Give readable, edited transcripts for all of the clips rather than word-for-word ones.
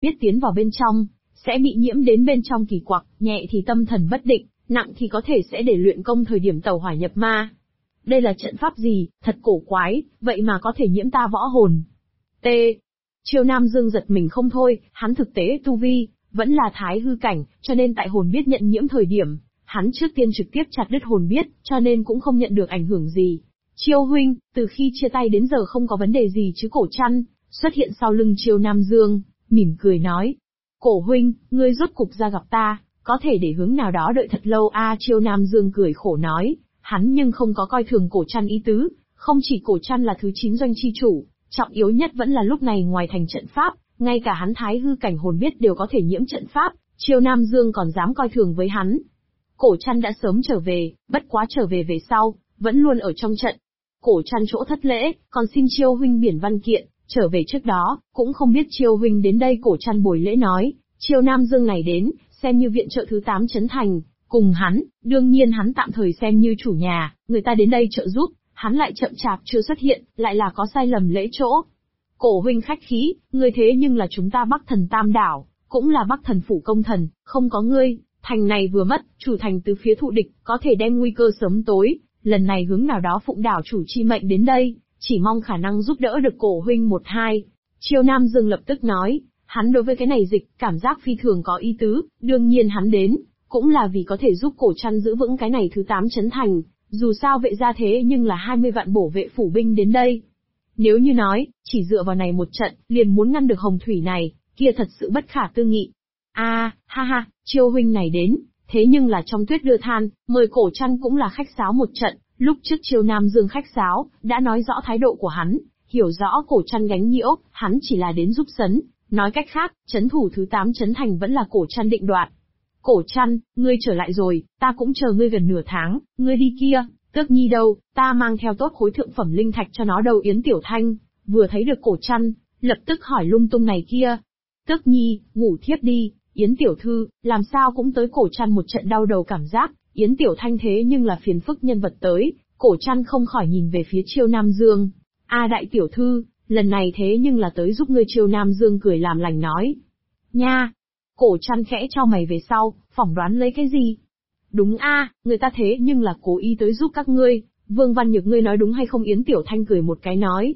biết tiến vào bên trong, sẽ bị nhiễm đến bên trong kỳ quặc, nhẹ thì tâm thần bất định, nặng thì có thể sẽ để luyện công thời điểm tẩu hỏa nhập ma. Đây là trận pháp gì, thật cổ quái, vậy mà có thể nhiễm ta võ hồn. T. Chiêu Nam Dương giật mình không thôi, hắn thực tế tu vi, vẫn là thái hư cảnh, cho nên tại hồn biết nhận nhiễm thời điểm, hắn trước tiên trực tiếp chặt đứt hồn biết, cho nên cũng không nhận được ảnh hưởng gì. Chiêu huynh, từ khi chia tay đến giờ không có vấn đề gì chứ? Cổ Trăn xuất hiện sau lưng Chiêu Nam Dương, mỉm cười nói. Cổ huynh, ngươi rốt cục ra gặp ta, có thể để hướng nào đó đợi thật lâu a? Chiêu Nam Dương cười khổ nói, hắn nhưng không có coi thường Cổ Trăn ý tứ, không chỉ Cổ Trăn là thứ 9 doanh chi chủ, trọng yếu nhất vẫn là lúc này ngoài thành trận pháp, ngay cả hắn thái hư cảnh hồn biết đều có thể nhiễm trận pháp, Chiêu Nam Dương còn dám coi thường với hắn. Cổ Trăn đã sớm trở về, bất quá trở về về sau, vẫn luôn ở trong trận. Cổ Trăn chỗ thất lễ, còn xin Chiêu huynh biển văn kiện, trở về trước đó, cũng không biết Chiêu huynh đến đây. Cổ Trăn bồi lễ nói, Chiêu Nam Dương này đến, xem như viện trợ thứ 8 trấn thành, cùng hắn, đương nhiên hắn tạm thời xem như chủ nhà, người ta đến đây trợ giúp, hắn lại chậm chạp chưa xuất hiện, lại là có sai lầm lễ chỗ. Cổ huynh khách khí, ngươi thế nhưng là chúng ta Bắc Thần Tam Đảo, cũng là Bắc Thần Phủ công thần, không có ngươi, thành này vừa mất, chủ thành từ phía thụ địch, có thể đem nguy cơ sớm tối, lần này hướng nào đó phụng đảo chủ chi mệnh đến đây, chỉ mong khả năng giúp đỡ được cổ huynh một hai. Chiêu Nam Dương lập tức nói, hắn đối với cái này dịch, cảm giác phi thường có ý tứ, đương nhiên hắn đến, cũng là vì có thể giúp Cổ Trăn giữ vững cái này thứ 8 trấn thành, dù sao vệ gia thế nhưng là 20 vạn bổ vệ phủ binh đến đây. Nếu như nói, chỉ dựa vào này một trận, liền muốn ngăn được hồng thủy này, kia thật sự bất khả tư nghị. Ha ha, Chiêu huynh này đến, thế nhưng là trong tuyết đưa than, mời Cổ Trăn cũng là khách sáo một trận, lúc trước Chiêu Nam Dương khách sáo, đã nói rõ thái độ của hắn, hiểu rõ Cổ Trăn gánh nhiễu, hắn chỉ là đến giúp sấn, nói cách khác, trấn thủ thứ 8 trấn thành vẫn là Cổ Trăn định đoạt. Cổ Trăn, ngươi trở lại rồi, ta cũng chờ ngươi gần nửa tháng, ngươi đi kia, Tước Nhi đâu, ta mang theo tốt khối thượng phẩm linh thạch cho nó đâu. Yến Tiểu Thanh, vừa thấy được Cổ Trăn, lập tức hỏi lung tung này kia. Tước Nhi, ngủ thiếp đi. Yến Tiểu Thư, làm sao cũng tới. Cổ Trăn một trận đau đầu cảm giác, Yến Tiểu Thanh thế nhưng là phiền phức nhân vật tới, Cổ Trăn không khỏi nhìn về phía Chiêu Nam Dương. Đại Tiểu Thư, lần này thế nhưng là tới giúp ngươi. Chiêu Nam Dương cười làm lành nói. Nha! Cổ Trăn khẽ cho mày về sau, phỏng đoán lấy cái gì? Đúng người ta thế nhưng là cố ý tới giúp các ngươi, Vương Văn Nhược ngươi nói đúng hay không? Yến Tiểu Thanh cười một cái nói.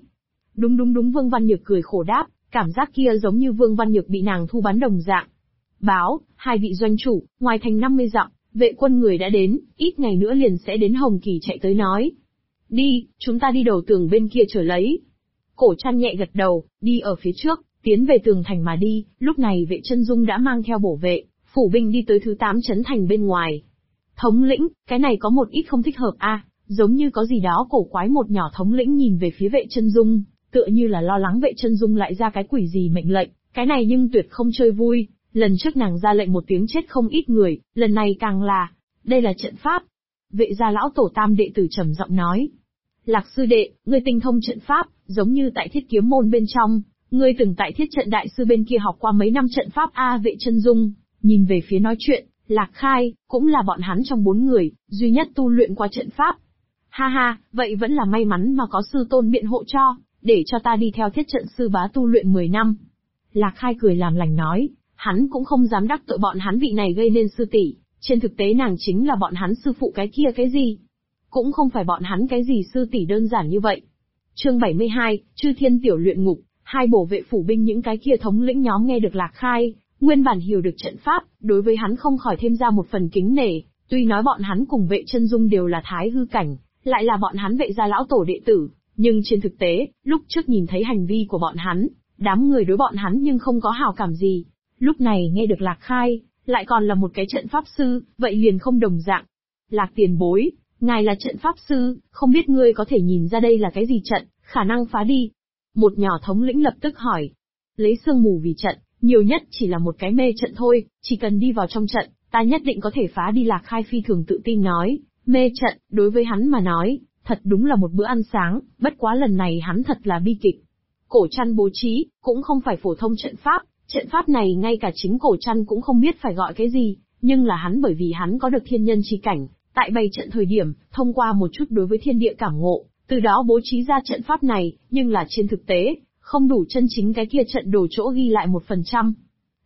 Đúng. Vương Văn Nhược cười khổ đáp, cảm giác kia giống như Vương Văn Nhược bị nàng thu bắn đồng dạng. Báo, hai vị doanh chủ, ngoài thành 50 dặm, vệ quân người đã đến, ít ngày nữa liền sẽ đến. Hồng Kỳ chạy tới nói. Đi, chúng ta đi đầu tường bên kia chờ lấy. Cổ Trăn nhẹ gật đầu, đi ở phía trước, tiến về tường thành mà đi. Lúc này Vệ Chân Dung đã mang theo bổ vệ, phủ binh đi tới thứ 8 trấn thành bên ngoài. Thống lĩnh, cái này có một ít không thích hợp giống như có gì đó cổ quái. Một nhỏ thống lĩnh nhìn về phía Vệ Chân Dung, tựa như là lo lắng Vệ Chân Dung lại ra cái quỷ gì mệnh lệnh, cái này nhưng tuyệt không chơi vui. Lần trước nàng ra lệnh một tiếng chết không ít người, lần này càng là, đây là trận pháp. Vệ gia lão tổ tam đệ tử trầm giọng nói. Lạc sư đệ, ngươi tinh thông trận pháp, giống như tại Thiết Kiếm môn bên trong, ngươi từng tại Thiết Trận đại sư bên kia học qua mấy năm trận pháp Vệ Chân Dung, nhìn về phía nói chuyện, Lạc Khai, cũng là bọn hắn trong 4 người, duy nhất tu luyện qua trận pháp. Ha, vậy vẫn là may mắn mà có sư tôn biện hộ cho, để cho ta đi theo Thiết Trận sư bá tu luyện 10 năm. Lạc Khai cười làm lành nói, hắn cũng không dám đắc tội bọn hắn vị này gây nên sư tỷ, trên thực tế nàng chính là bọn hắn sư phụ cái kia cái gì. Cũng không phải bọn hắn cái gì sư tỷ đơn giản như vậy. Chương 72, Chư Thiên Tiểu Luyện Ngục, hai bổ vệ phủ binh những cái kia thống lĩnh nhóm nghe được Lạc Khai, nguyên bản hiểu được trận pháp, đối với hắn không khỏi thêm ra một phần kính nể, tuy nói bọn hắn cùng Vệ Chân Dung đều là thái hư cảnh, lại là bọn hắn Vệ gia lão tổ đệ tử, nhưng trên thực tế, lúc trước nhìn thấy hành vi của bọn hắn, đám người đối bọn hắn nhưng không có hảo cảm gì. Lúc này nghe được Lạc Khai, lại còn là một cái trận pháp sư, vậy liền không đồng dạng. Lạc tiền bối, ngài là trận pháp sư, không biết ngươi có thể nhìn ra đây là cái gì trận, khả năng phá đi. Một nhỏ thống lĩnh lập tức hỏi. Lấy sương mù vì trận, nhiều nhất chỉ là một cái mê trận thôi, chỉ cần đi vào trong trận, ta nhất định có thể phá đi. Lạc Khai phi thường tự tin nói, mê trận, đối với hắn mà nói, thật đúng là một bữa ăn sáng, bất quá lần này hắn thật là bi kịch. Cổ Trăn bố trí, cũng không phải phổ thông trận pháp này ngay cả chính Cổ Trăn cũng không biết phải gọi cái gì, nhưng là hắn bởi vì hắn có được thiên nhân chi cảnh, tại bày trận thời điểm, thông qua một chút đối với thiên địa cảm ngộ, từ đó bố trí ra trận pháp này, nhưng là trên thực tế, không đủ chân chính cái kia trận đồ chỗ ghi lại 1%.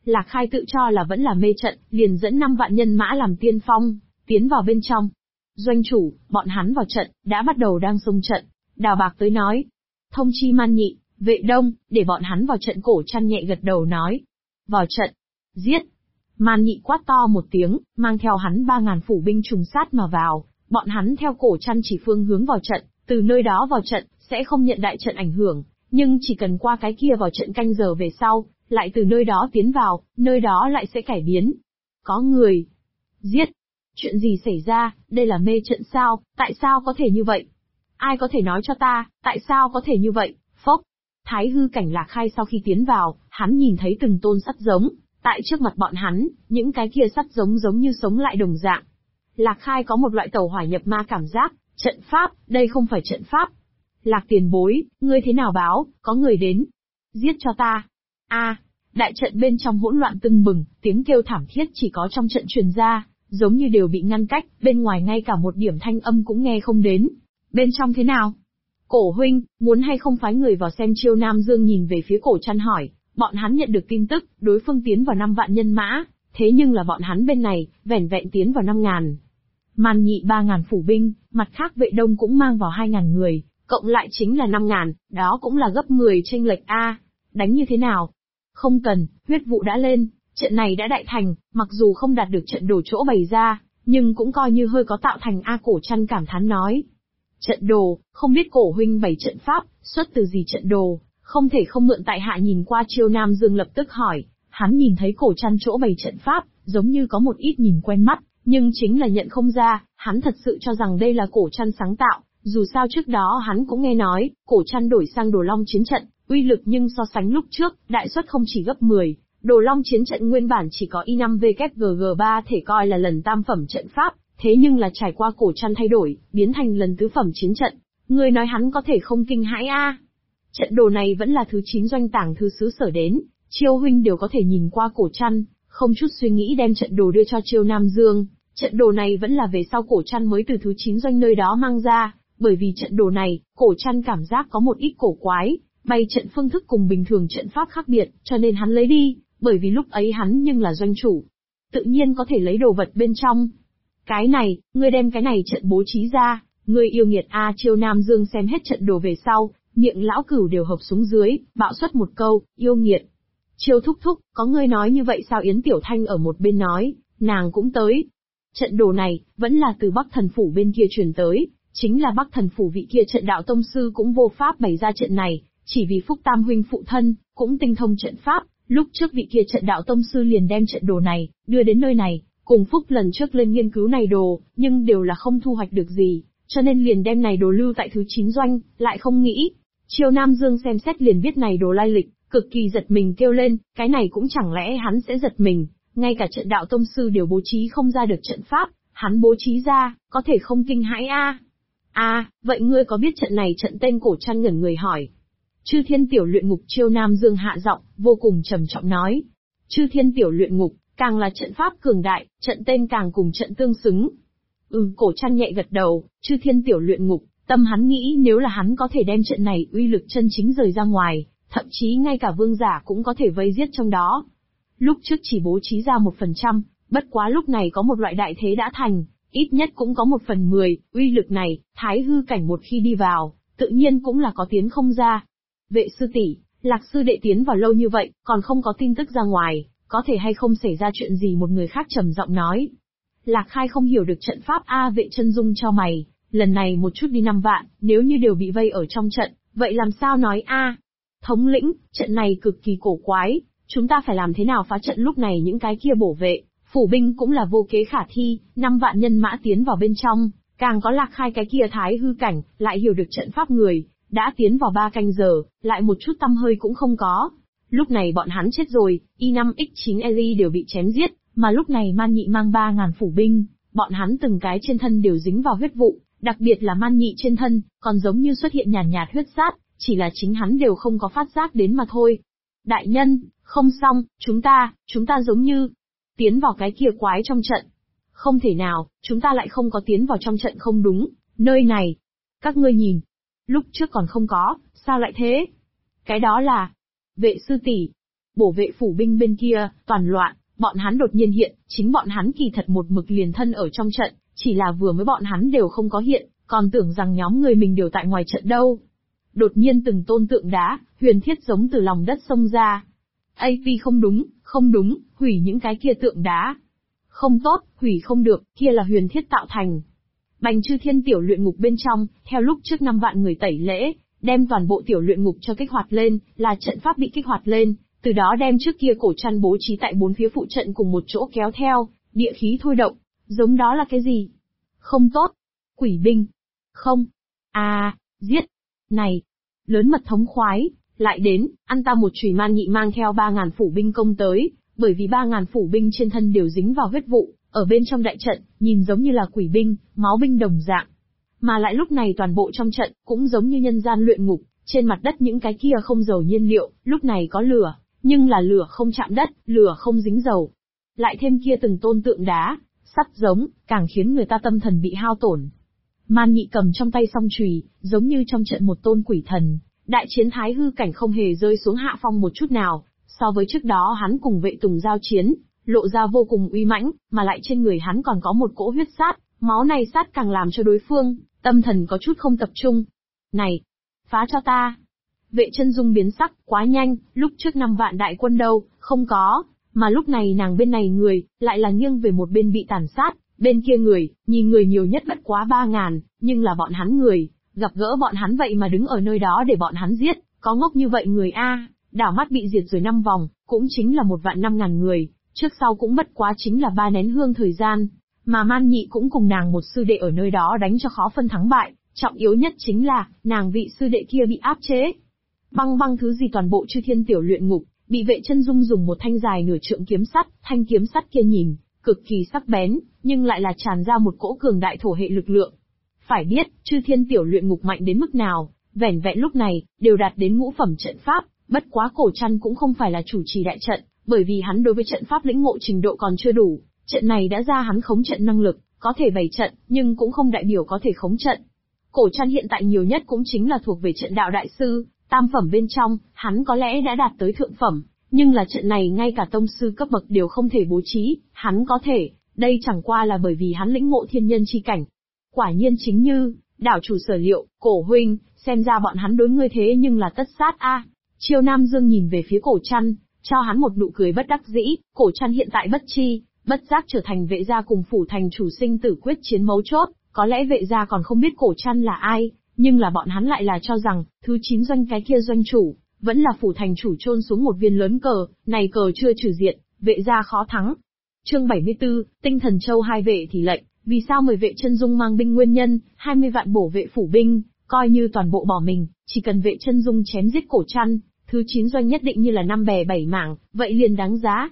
Lạc Khai tự cho là vẫn là mê trận, liền dẫn 5 vạn nhân mã làm tiên phong, tiến vào bên trong. Doanh chủ, bọn hắn vào trận, đã bắt đầu đang xông trận. Đào Bạc tới nói. Thông chi Man Nhị, Vệ Đông, để bọn hắn vào trận. Cổ Trăn nhẹ gật đầu nói. Vào trận. Giết. Man Nhị quát to một tiếng, mang theo hắn 3.000 phủ binh trùng sát mà vào. Bọn hắn theo Cổ Trăn chỉ phương hướng vào trận, từ nơi đó vào trận, sẽ không nhận đại trận ảnh hưởng. Nhưng chỉ cần qua cái kia vào trận canh giờ về sau, lại từ nơi đó tiến vào, nơi đó lại sẽ cải biến. Có người. Giết. Chuyện gì xảy ra, đây là mê trận sao, tại sao có thể như vậy? Ai có thể nói cho ta, tại sao có thể như vậy? Phốc. Thái hư cảnh Lạc Khai sau khi tiến vào, hắn nhìn thấy từng tôn sắt giống, tại trước mặt bọn hắn, những cái kia sắt giống giống như sống lại đồng dạng. Lạc Khai có một loại tẩu hỏa nhập ma cảm giác, trận pháp, đây không phải trận pháp. Lạc tiền bối, ngươi thế nào báo, có người đến. Giết cho ta. A, đại trận bên trong hỗn loạn tưng bừng, tiếng kêu thảm thiết chỉ có trong trận truyền ra, giống như đều bị ngăn cách, bên ngoài ngay cả một điểm thanh âm cũng nghe không đến. Bên trong thế nào? Cổ huynh, muốn hay không phái người vào xem? Chiêu Nam Dương nhìn về phía Cổ Trăn hỏi, bọn hắn nhận được tin tức, đối phương tiến vào 5 vạn nhân mã, thế nhưng là bọn hắn bên này, vẻn vẹn tiến vào 5.000. Man Nhị 3.000 phủ binh, mặt khác Vệ Đông cũng mang vào 2.000 người, cộng lại chính là 5.000, đó cũng là gấp 10 chênh lệch a. Đánh như thế nào? Không cần, huyết vụ đã lên, trận này đã đại thành, mặc dù không đạt được trận đồ chỗ bày ra, nhưng cũng coi như hơi có tạo thành a. Cổ Trăn cảm thán nói. Trận đồ, không biết cổ huynh bày trận pháp, xuất từ gì trận đồ, không thể không mượn tại hạ nhìn qua. Chiêu Nam Dương lập tức hỏi, hắn nhìn thấy Cổ Trăn chỗ bày trận pháp, giống như có một ít nhìn quen mắt, nhưng chính là nhận không ra, hắn thật sự cho rằng đây là Cổ Trăn sáng tạo, dù sao trước đó hắn cũng nghe nói, Cổ Trăn đổi sang Đồ Long chiến trận, uy lực nhưng so sánh lúc trước, đại suất không chỉ gấp 10, Đồ Long chiến trận nguyên bản chỉ có I5VKGG3 thể coi là lần tam phẩm trận pháp, thế nhưng là trải qua Cổ Trăn thay đổi, biến thành lần tứ phẩm chiến trận, người nói hắn có thể không kinh hãi a? Trận đồ này vẫn là thứ 9 doanh tàng thư sứ sở đến, Chiêu huynh đều có thể nhìn qua Cổ Trăn, không chút suy nghĩ đem trận đồ đưa cho Chiêu Nam Dương. Trận đồ này vẫn là về sau Cổ Trăn mới từ thứ 9 doanh nơi đó mang ra, bởi vì trận đồ này, Cổ Trăn cảm giác có một ít cổ quái, bày trận phương thức cùng bình thường trận pháp khác biệt, cho nên hắn lấy đi, bởi vì lúc ấy hắn nhưng là doanh chủ, tự nhiên có thể lấy đồ vật bên trong. Cái này, ngươi đem cái này trận bố trí ra, ngươi yêu nghiệt a. Chiêu Nam Dương xem hết trận đồ về sau, miệng lão cửu đều hợp xuống dưới, bạo xuất một câu, yêu nghiệt. Chiêu thúc thúc, có ngươi nói như vậy sao? Yến Tiểu Thanh ở một bên nói, nàng cũng tới. Trận đồ này, vẫn là từ Bắc Thần Phủ bên kia truyền tới, chính là Bắc Thần Phủ vị kia trận đạo tông sư cũng vô pháp bày ra trận này, chỉ vì Phúc Tam huynh phụ thân, cũng tinh thông trận pháp, lúc trước vị kia trận đạo tông sư liền đem trận đồ này, đưa đến nơi này, cùng Phúc lần trước lên nghiên cứu này đồ, nhưng đều là không thu hoạch được gì, cho nên liền đem này đồ lưu tại thứ 9 doanh, lại không nghĩ. Chiêu Nam Dương xem xét liền biết này đồ lai lịch, cực kỳ giật mình kêu lên, cái này cũng chẳng lẽ hắn sẽ giật mình, ngay cả trận đạo tông sư đều bố trí không ra được trận pháp, hắn bố trí ra, có thể không kinh hãi a? Vậy ngươi có biết trận này trận tên? Cổ Trăn ngẩn người hỏi. Chư Thiên Tiểu Luyện Ngục. Chiêu Nam Dương hạ giọng, vô cùng trầm trọng nói. Chư Thiên Tiểu Luyện Ngục, càng là trận pháp cường đại, trận tên càng cùng trận tương xứng. Cổ Trăn nhẹ gật đầu, Chư Thiên Tiểu Luyện Ngục, tâm hắn nghĩ nếu là hắn có thể đem trận này uy lực chân chính rời ra ngoài, thậm chí ngay cả vương giả cũng có thể vây giết trong đó. Lúc trước chỉ bố trí ra 1%, bất quá lúc này có một loại đại thế đã thành, ít nhất cũng có 1/10, uy lực này, thái hư cảnh một khi đi vào, tự nhiên cũng là có tiến không ra. Vệ sư tỷ, Lạc sư đệ tiến vào lâu như vậy, còn không có tin tức ra ngoài, có thể hay không xảy ra chuyện gì? Một người khác trầm giọng nói. Lạc Khai không hiểu được trận pháp a. Vệ Chân Dung cho mày, lần này một chút đi 5 vạn, nếu như đều bị vây ở trong trận, vậy làm sao nói a? Thống lĩnh, trận này cực kỳ cổ quái, chúng ta phải làm thế nào phá trận? Lúc này những cái kia bổ vệ, phủ binh cũng là vô kế khả thi, 5 vạn nhân mã tiến vào bên trong, càng có Lạc Khai cái kia thái hư cảnh, lại hiểu được trận pháp người, đã tiến vào 3 canh giờ, lại một chút tăm hơi cũng không có. Lúc này bọn hắn chết rồi, I5X9 Eli đều bị chém giết, mà lúc này Man Nhị mang 3.000 phủ binh, bọn hắn từng cái trên thân đều dính vào huyết vụ, đặc biệt là Man Nhị trên thân, còn giống như xuất hiện nhàn nhạt huyết sát, chỉ là chính hắn đều không có phát giác đến mà thôi. Đại nhân, không xong, chúng ta giống như tiến vào cái kia quái trong trận. Không thể nào, chúng ta lại không có tiến vào trong trận. Không đúng, nơi này. Các ngươi nhìn, lúc trước còn không có, sao lại thế? Cái đó là Vệ sư tỷ. Bổ vệ phủ binh bên kia, toàn loạn, bọn hắn đột nhiên hiện, chính bọn hắn kỳ thật một mực liền thân ở trong trận, chỉ là vừa mới bọn hắn đều không có hiện, còn tưởng rằng nhóm người mình đều tại ngoài trận đâu. Đột nhiên từng tôn tượng đá, huyền thiết giống từ lòng đất xông ra. AP không đúng, hủy những cái kia tượng đá. Không tốt, hủy không được, kia là huyền thiết tạo thành. Bành Chư Thiên tiểu luyện ngục bên trong, theo lúc trước 5 vạn người tẩy lễ, đem toàn bộ tiểu luyện ngục cho kích hoạt lên, là trận pháp bị kích hoạt lên, từ đó đem trước kia cổ chăn bố trí tại 4 phía phụ trận cùng một chỗ kéo theo, địa khí thôi động. Giống đó là cái gì? Không tốt. Quỷ binh. Không. Giết. Này. Lớn mật thống khoái, lại đến, ăn ta một chùy. Man Nhị mang theo 3.000 phủ binh công tới, bởi vì 3.000 phủ binh trên thân đều dính vào huyết vụ, ở bên trong đại trận, nhìn giống như là quỷ binh, máu binh đồng dạng. Mà lại lúc này toàn bộ trong trận, cũng giống như nhân gian luyện ngục, trên mặt đất những cái kia không dầu nhiên liệu, lúc này có lửa, nhưng là lửa không chạm đất, lửa không dính dầu. Lại thêm kia từng tôn tượng đá, sắt giống, càng khiến người ta tâm thần bị hao tổn. Man Nhị cầm trong tay song chùy, giống như trong trận một tôn quỷ thần, đại chiến thái hư cảnh không hề rơi xuống hạ phong một chút nào, so với trước đó hắn cùng vệ tùng giao chiến, lộ ra vô cùng uy mãnh, mà lại trên người hắn còn có một cỗ huyết sát, máu này sát càng làm cho đối phương, tâm thần có chút không tập trung. Này! Phá cho ta! Vệ chân dung biến sắc, quá nhanh, lúc trước 5 vạn đại quân đâu, không có, mà lúc này nàng bên này người, lại là nghiêng về một bên bị tàn sát, bên kia người, nhìn người nhiều nhất bất quá 3.000, nhưng là bọn hắn người, gặp gỡ bọn hắn vậy mà đứng ở nơi đó để bọn hắn giết, có ngốc như vậy người a, đảo mắt bị diệt rồi 5 vòng, cũng chính là 1.500.000 người, trước sau cũng bất quá chính là 3 nén hương thời gian, mà Man Nhị cũng cùng nàng một sư đệ ở nơi đó đánh cho khó phân thắng bại, trọng yếu nhất chính là, nàng vị sư đệ kia bị áp chế. Băng thứ gì toàn bộ Chư Thiên tiểu luyện ngục, bị vệ chân dung dùng một thanh dài nửa trượng kiếm sắt, thanh kiếm sắt kia nhìn, cực kỳ sắc bén, nhưng lại là tràn ra một cỗ cường đại thổ hệ lực lượng. Phải biết, Chư Thiên tiểu luyện ngục mạnh đến mức nào, vẻn vẹn lúc này, đều đạt đến ngũ phẩm trận pháp, bất quá Cổ Trăn cũng không phải là chủ trì đại trận, bởi vì hắn đối với trận pháp lĩnh ngộ trình độ còn chưa đủ, trận này đã ra hắn khống trận năng lực, có thể bày trận, nhưng cũng không đại biểu có thể khống trận. Cổ Trăn hiện tại nhiều nhất cũng chính là thuộc về trận đạo đại sư, tam phẩm bên trong, hắn có lẽ đã đạt tới thượng phẩm, nhưng là trận này ngay cả tông sư cấp bậc đều không thể bố trí, hắn có thể, đây chẳng qua là bởi vì hắn lĩnh ngộ thiên nhân chi cảnh. Quả nhiên chính như, đảo chủ sở liệu, Cổ huynh, xem ra bọn hắn đối ngươi thế nhưng là tất sát a. Chiêu Nam Dương nhìn về phía Cổ Trăn, cho hắn một nụ cười bất đắc dĩ, Cổ Trăn hiện tại bất chi, bất giác trở thành vệ gia cùng phủ thành chủ sinh tử quyết chiến mấu chốt, có lẽ vệ gia còn không biết Cổ Trăn là ai, nhưng là bọn hắn lại là cho rằng, thứ 9 doanh cái kia doanh chủ, vẫn là phủ thành chủ chôn xuống một viên lớn cờ, này cờ chưa trừ diệt, vệ gia khó thắng. Chương 74, Tinh Thần Châu hai vệ thì lệnh, vì sao 10 vệ chân dung mang binh nguyên nhân, 20 vạn bổ vệ phủ binh, coi như toàn bộ bỏ mình, chỉ cần vệ chân dung chém giết Cổ Trăn, thứ 9 doanh nhất định như là 5 bè 7 mảng, vậy liền đáng giá.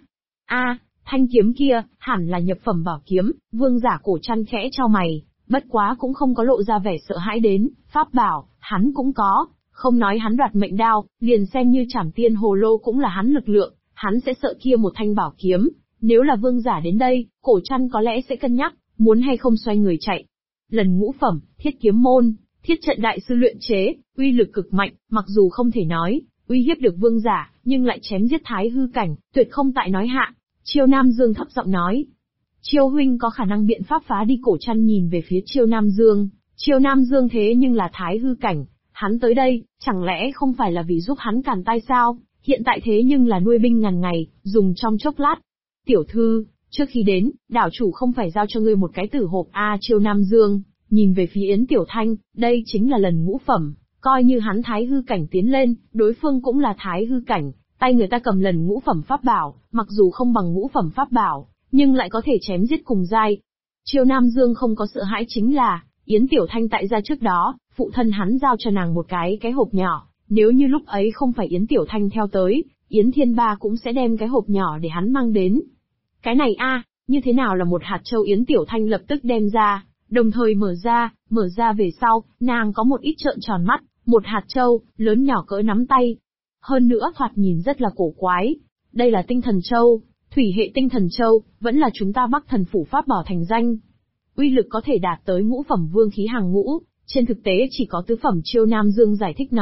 Thanh kiếm kia, hẳn là nhập phẩm bảo kiếm, vương giả Cổ Trăn khẽ chau mày, bất quá cũng không có lộ ra vẻ sợ hãi đến, pháp bảo, hắn cũng có, không nói hắn đoạt mệnh đao, liền xem như Trảm Tiên Hồ Lô cũng là hắn lực lượng, hắn sẽ sợ kia một thanh bảo kiếm, nếu là vương giả đến đây, Cổ Trăn có lẽ sẽ cân nhắc, muốn hay không xoay người chạy. Lần ngũ phẩm, thiết kiếm môn, thiết trận đại sư luyện chế, uy lực cực mạnh, mặc dù không thể nói, uy hiếp được vương giả, nhưng lại chém giết thái hư cảnh, tuyệt không tại nói hạ. Chiêu Nam Dương thấp giọng nói. Chiêu huynh có khả năng biện pháp phá đi. Cổ Trăn nhìn về phía Chiêu Nam Dương. Chiêu Nam Dương thế nhưng là thái hư cảnh, hắn tới đây, chẳng lẽ không phải là vì giúp hắn càn tay sao? Hiện tại thế nhưng là nuôi binh ngàn ngày, dùng trong chốc lát. Tiểu thư, trước khi đến, đảo chủ không phải giao cho ngươi một cái tử hộp Chiêu Nam Dương nhìn về phía Yến Tiểu Thanh, đây chính là lần ngũ phẩm, coi như hắn thái hư cảnh tiến lên, đối phương cũng là thái hư cảnh, tay người ta cầm lần ngũ phẩm pháp bảo, mặc dù không bằng ngũ phẩm pháp bảo, nhưng lại có thể chém giết cùng giai. Chiêu Nam Dương không có sợ hãi chính là, Yến Tiểu Thanh tại ra trước đó, phụ thân hắn giao cho nàng một cái hộp nhỏ, nếu như lúc ấy không phải Yến Tiểu Thanh theo tới, Yến Thiên Ba cũng sẽ đem cái hộp nhỏ để hắn mang đến. Cái này như thế nào là một hạt châu? Yến Tiểu Thanh lập tức đem ra, đồng thời mở ra về sau, nàng có một ít trợn tròn mắt, một hạt châu, lớn nhỏ cỡ nắm tay. Hơn nữa thoạt nhìn rất là cổ quái. Đây là tinh thần châu, thủy hệ tinh thần châu, vẫn là chúng ta Bắc Thần phủ pháp bảo thành danh. Uy lực có thể đạt tới ngũ phẩm vương khí hàng ngũ, trên thực tế chỉ có tứ phẩm. Chiêu Nam Dương giải thích nói,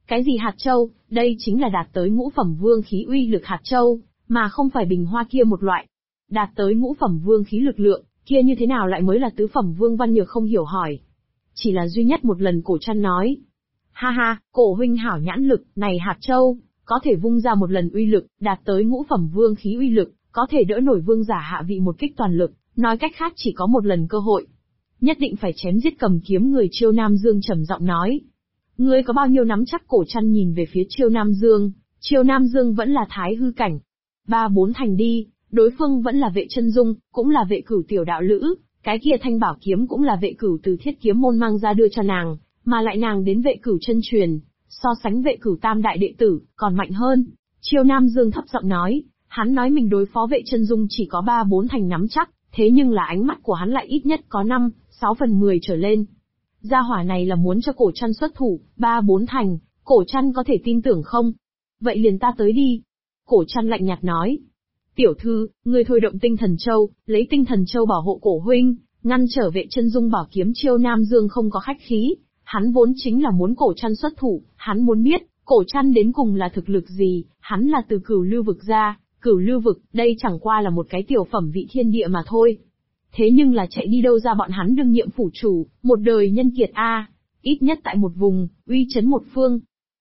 Cái gì hạt châu? Đây chính là đạt tới ngũ phẩm vương khí uy lực hạt châu, mà không phải bình hoa kia một loại. Đạt tới ngũ phẩm vương khí lực lượng, kia như thế nào lại mới là tứ phẩm vương? Văn Nhược không hiểu hỏi. Chỉ là duy nhất một lần, Cổ Trăn nói. Ha ha, Cổ huynh hảo nhãn lực, này hạt châu, có thể vung ra một lần uy lực, đạt tới ngũ phẩm vương khí uy lực, có thể đỡ nổi vương giả hạ vị một kích toàn lực, nói cách khác chỉ có một lần cơ hội. Nhất định phải chém giết cầm kiếm người. Chiêu Nam Dương trầm giọng nói. Ngươi có bao nhiêu nắm chắc? Cổ Trăn nhìn về phía Chiêu Nam Dương. Chiêu Nam Dương vẫn là thái hư cảnh. 3-4 thành đi, đối phương vẫn là Vệ Chân Dung, cũng là Vệ Cửu tiểu đạo lữ, cái kia thanh bảo kiếm cũng là Vệ Cửu từ Thiết Kiếm môn mang ra đưa cho nàng, mà lại nàng đến Vệ Cửu chân truyền, so sánh Vệ Cửu tam đại đệ tử, còn mạnh hơn. Chiêu Nam Dương thấp giọng nói, hắn nói mình đối phó Vệ Chân Dung chỉ có 3-4 thành nắm chắc, thế nhưng là ánh mắt của hắn lại ít nhất có 5-6 phần 10 trở lên. Gia hỏa này là muốn cho Cổ Trăn xuất thủ, 3-4 thành, Cổ Trăn có thể tin tưởng không? Vậy liền ta tới đi. Cổ Trăn lạnh nhạt nói. Tiểu thư, ngươi thôi động tinh thần châu, lấy tinh thần châu bảo hộ Cổ huynh, ngăn trở Vệ Chân Dung bảo kiếm. Chiêu Nam Dương không có khách khí, hắn vốn chính là muốn Cổ Trăn xuất thủ, hắn muốn biết, Cổ Trăn đến cùng là thực lực gì, hắn là từ Cửu Lưu vực ra, Cửu Lưu vực, đây chẳng qua là một cái tiểu phẩm vị thiên địa mà thôi. Thế nhưng là chạy đi đâu ra? Bọn hắn đương nhiệm phủ chủ, một đời nhân kiệt ít nhất tại một vùng, uy chấn một phương.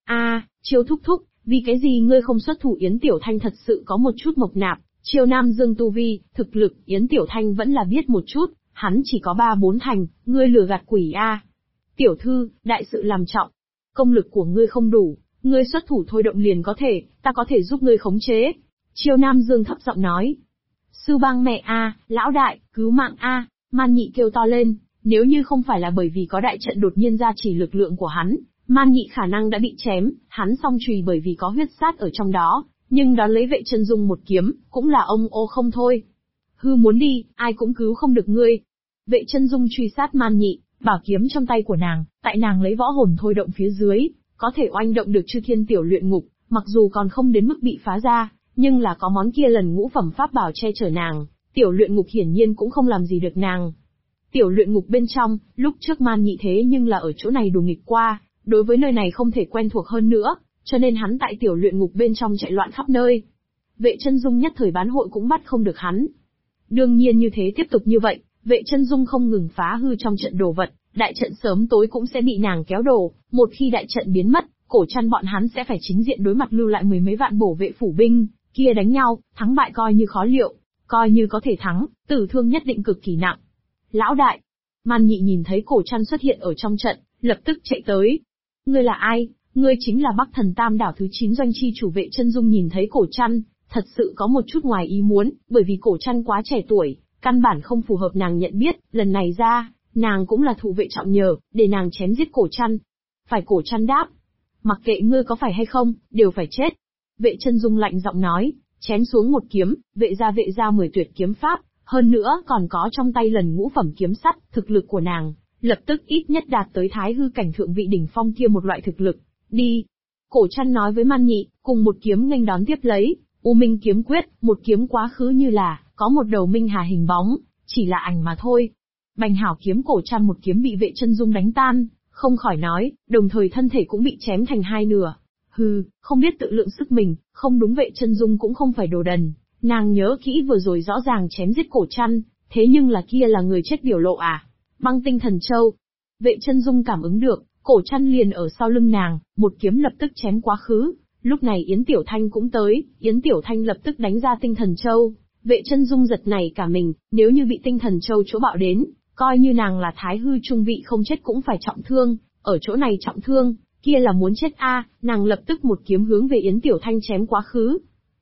Chiêu thúc thúc, vì cái gì ngươi không xuất thủ? Yến Tiểu Thanh thật sự có một chút mộc nạp, Chiêu Nam Dương tu vi, thực lực, Yến Tiểu Thanh vẫn là biết một chút, hắn chỉ có 3-4 thành, ngươi lừa gạt quỷ Tiểu thư, đại sự làm trọng, công lực của ngươi không đủ, ngươi xuất thủ thôi động liền có thể, ta có thể giúp ngươi khống chế. Chiêu Nam Dương thấp giọng nói. Sư bang mẹ lão đại, cứu mạng Man Nhị kêu to lên, nếu như không phải là bởi vì có đại trận đột nhiên ra chỉ lực lượng của hắn, Man Nhị khả năng đã bị chém, hắn song chùy bởi vì có huyết sát ở trong đó, nhưng đón lấy Vệ Chân Dung một kiếm, cũng là ông ô không thôi. Hư muốn đi, ai cũng cứu không được ngươi. Vệ Chân Dung truy sát Man Nhị, bảo kiếm trong tay của nàng, tại nàng lấy võ hồn thôi động phía dưới, có thể oanh động được Chư Thiên Tiểu Luyện Ngục, mặc dù còn không đến mức bị phá ra, nhưng là có món kia lần ngũ phẩm pháp bảo che chở nàng, Tiểu Luyện Ngục hiển nhiên cũng không làm gì được nàng. Tiểu Luyện Ngục bên trong, lúc trước Man Nhị thế nhưng là ở chỗ này đùa nghịch qua, đối với nơi này không thể quen thuộc hơn nữa, cho nên hắn tại Tiểu Luyện Ngục bên trong chạy loạn khắp nơi. Vệ Chân Dung nhất thời bán hội cũng bắt không được hắn. Đương nhiên như thế tiếp tục như vậy, Vệ Chân Dung không ngừng phá hư trong trận đồ vật, đại trận sớm tối cũng sẽ bị nàng kéo đổ, một khi đại trận biến mất, Cổ Trăn bọn hắn sẽ phải chính diện đối mặt, lưu lại mười mấy vạn bổ vệ phủ binh, kia đánh nhau, thắng bại coi như khó liệu, coi như có thể thắng, tử thương nhất định cực kỳ nặng. Lão đại, Man Nhị nhìn thấy Cổ Trăn xuất hiện ở trong trận, lập tức chạy tới. Ngươi là ai? Ngươi chính là Bắc Thần Tam đảo thứ 9 doanh chi chủ. Vệ Chân Dung nhìn thấy Cổ Trăn, thật sự có một chút ngoài ý muốn, bởi vì Cổ Trăn quá trẻ tuổi, căn bản không phù hợp nàng nhận biết, lần này ra, nàng cũng là thụ vệ trọng nhờ, để nàng chém giết Cổ Trăn. Phải. Cổ Trăn đáp. Mặc kệ ngươi có phải hay không, đều phải chết. Vệ Chân Dung lạnh giọng nói, chém xuống một kiếm, vệ ra 10 tuyệt kiếm pháp, hơn nữa còn có trong tay lần ngũ phẩm kiếm sắt, thực lực của nàng, lập tức ít nhất đạt tới thái hư cảnh thượng vị đỉnh phong kia một loại thực lực. Đi. Cổ Trăn nói với Man Nhị, cùng một kiếm nghênh đón tiếp lấy, U Minh kiếm quyết, một kiếm quá khứ như là, có một đầu minh hà hình bóng, chỉ là ảnh mà thôi. Bành hảo kiếm. Cổ Trăn một kiếm bị Vệ Chân Dung đánh tan, không khỏi nói, đồng thời thân thể cũng bị chém thành hai nửa. Hừ, không biết tự lượng sức mình, không đúng. Vệ Chân Dung cũng không phải đồ đần, nàng nhớ kỹ vừa rồi rõ ràng chém giết Cổ Trăn, thế nhưng là kia là người chết biểu lộ Băng tinh thần châu. Vệ Chân Dung cảm ứng được, Cổ Trăn liền ở sau lưng nàng, một kiếm lập tức chém quá khứ. Lúc này Yến Tiểu Thanh cũng tới, Yến Tiểu Thanh lập tức đánh ra tinh thần châu. Vệ Chân Dung giật nảy cả mình, nếu như bị tinh thần châu chỗ bạo đến, coi như nàng là thái hư trung vị không chết cũng phải trọng thương, ở chỗ này trọng thương, kia là muốn chết nàng lập tức một kiếm hướng về Yến Tiểu Thanh chém quá khứ.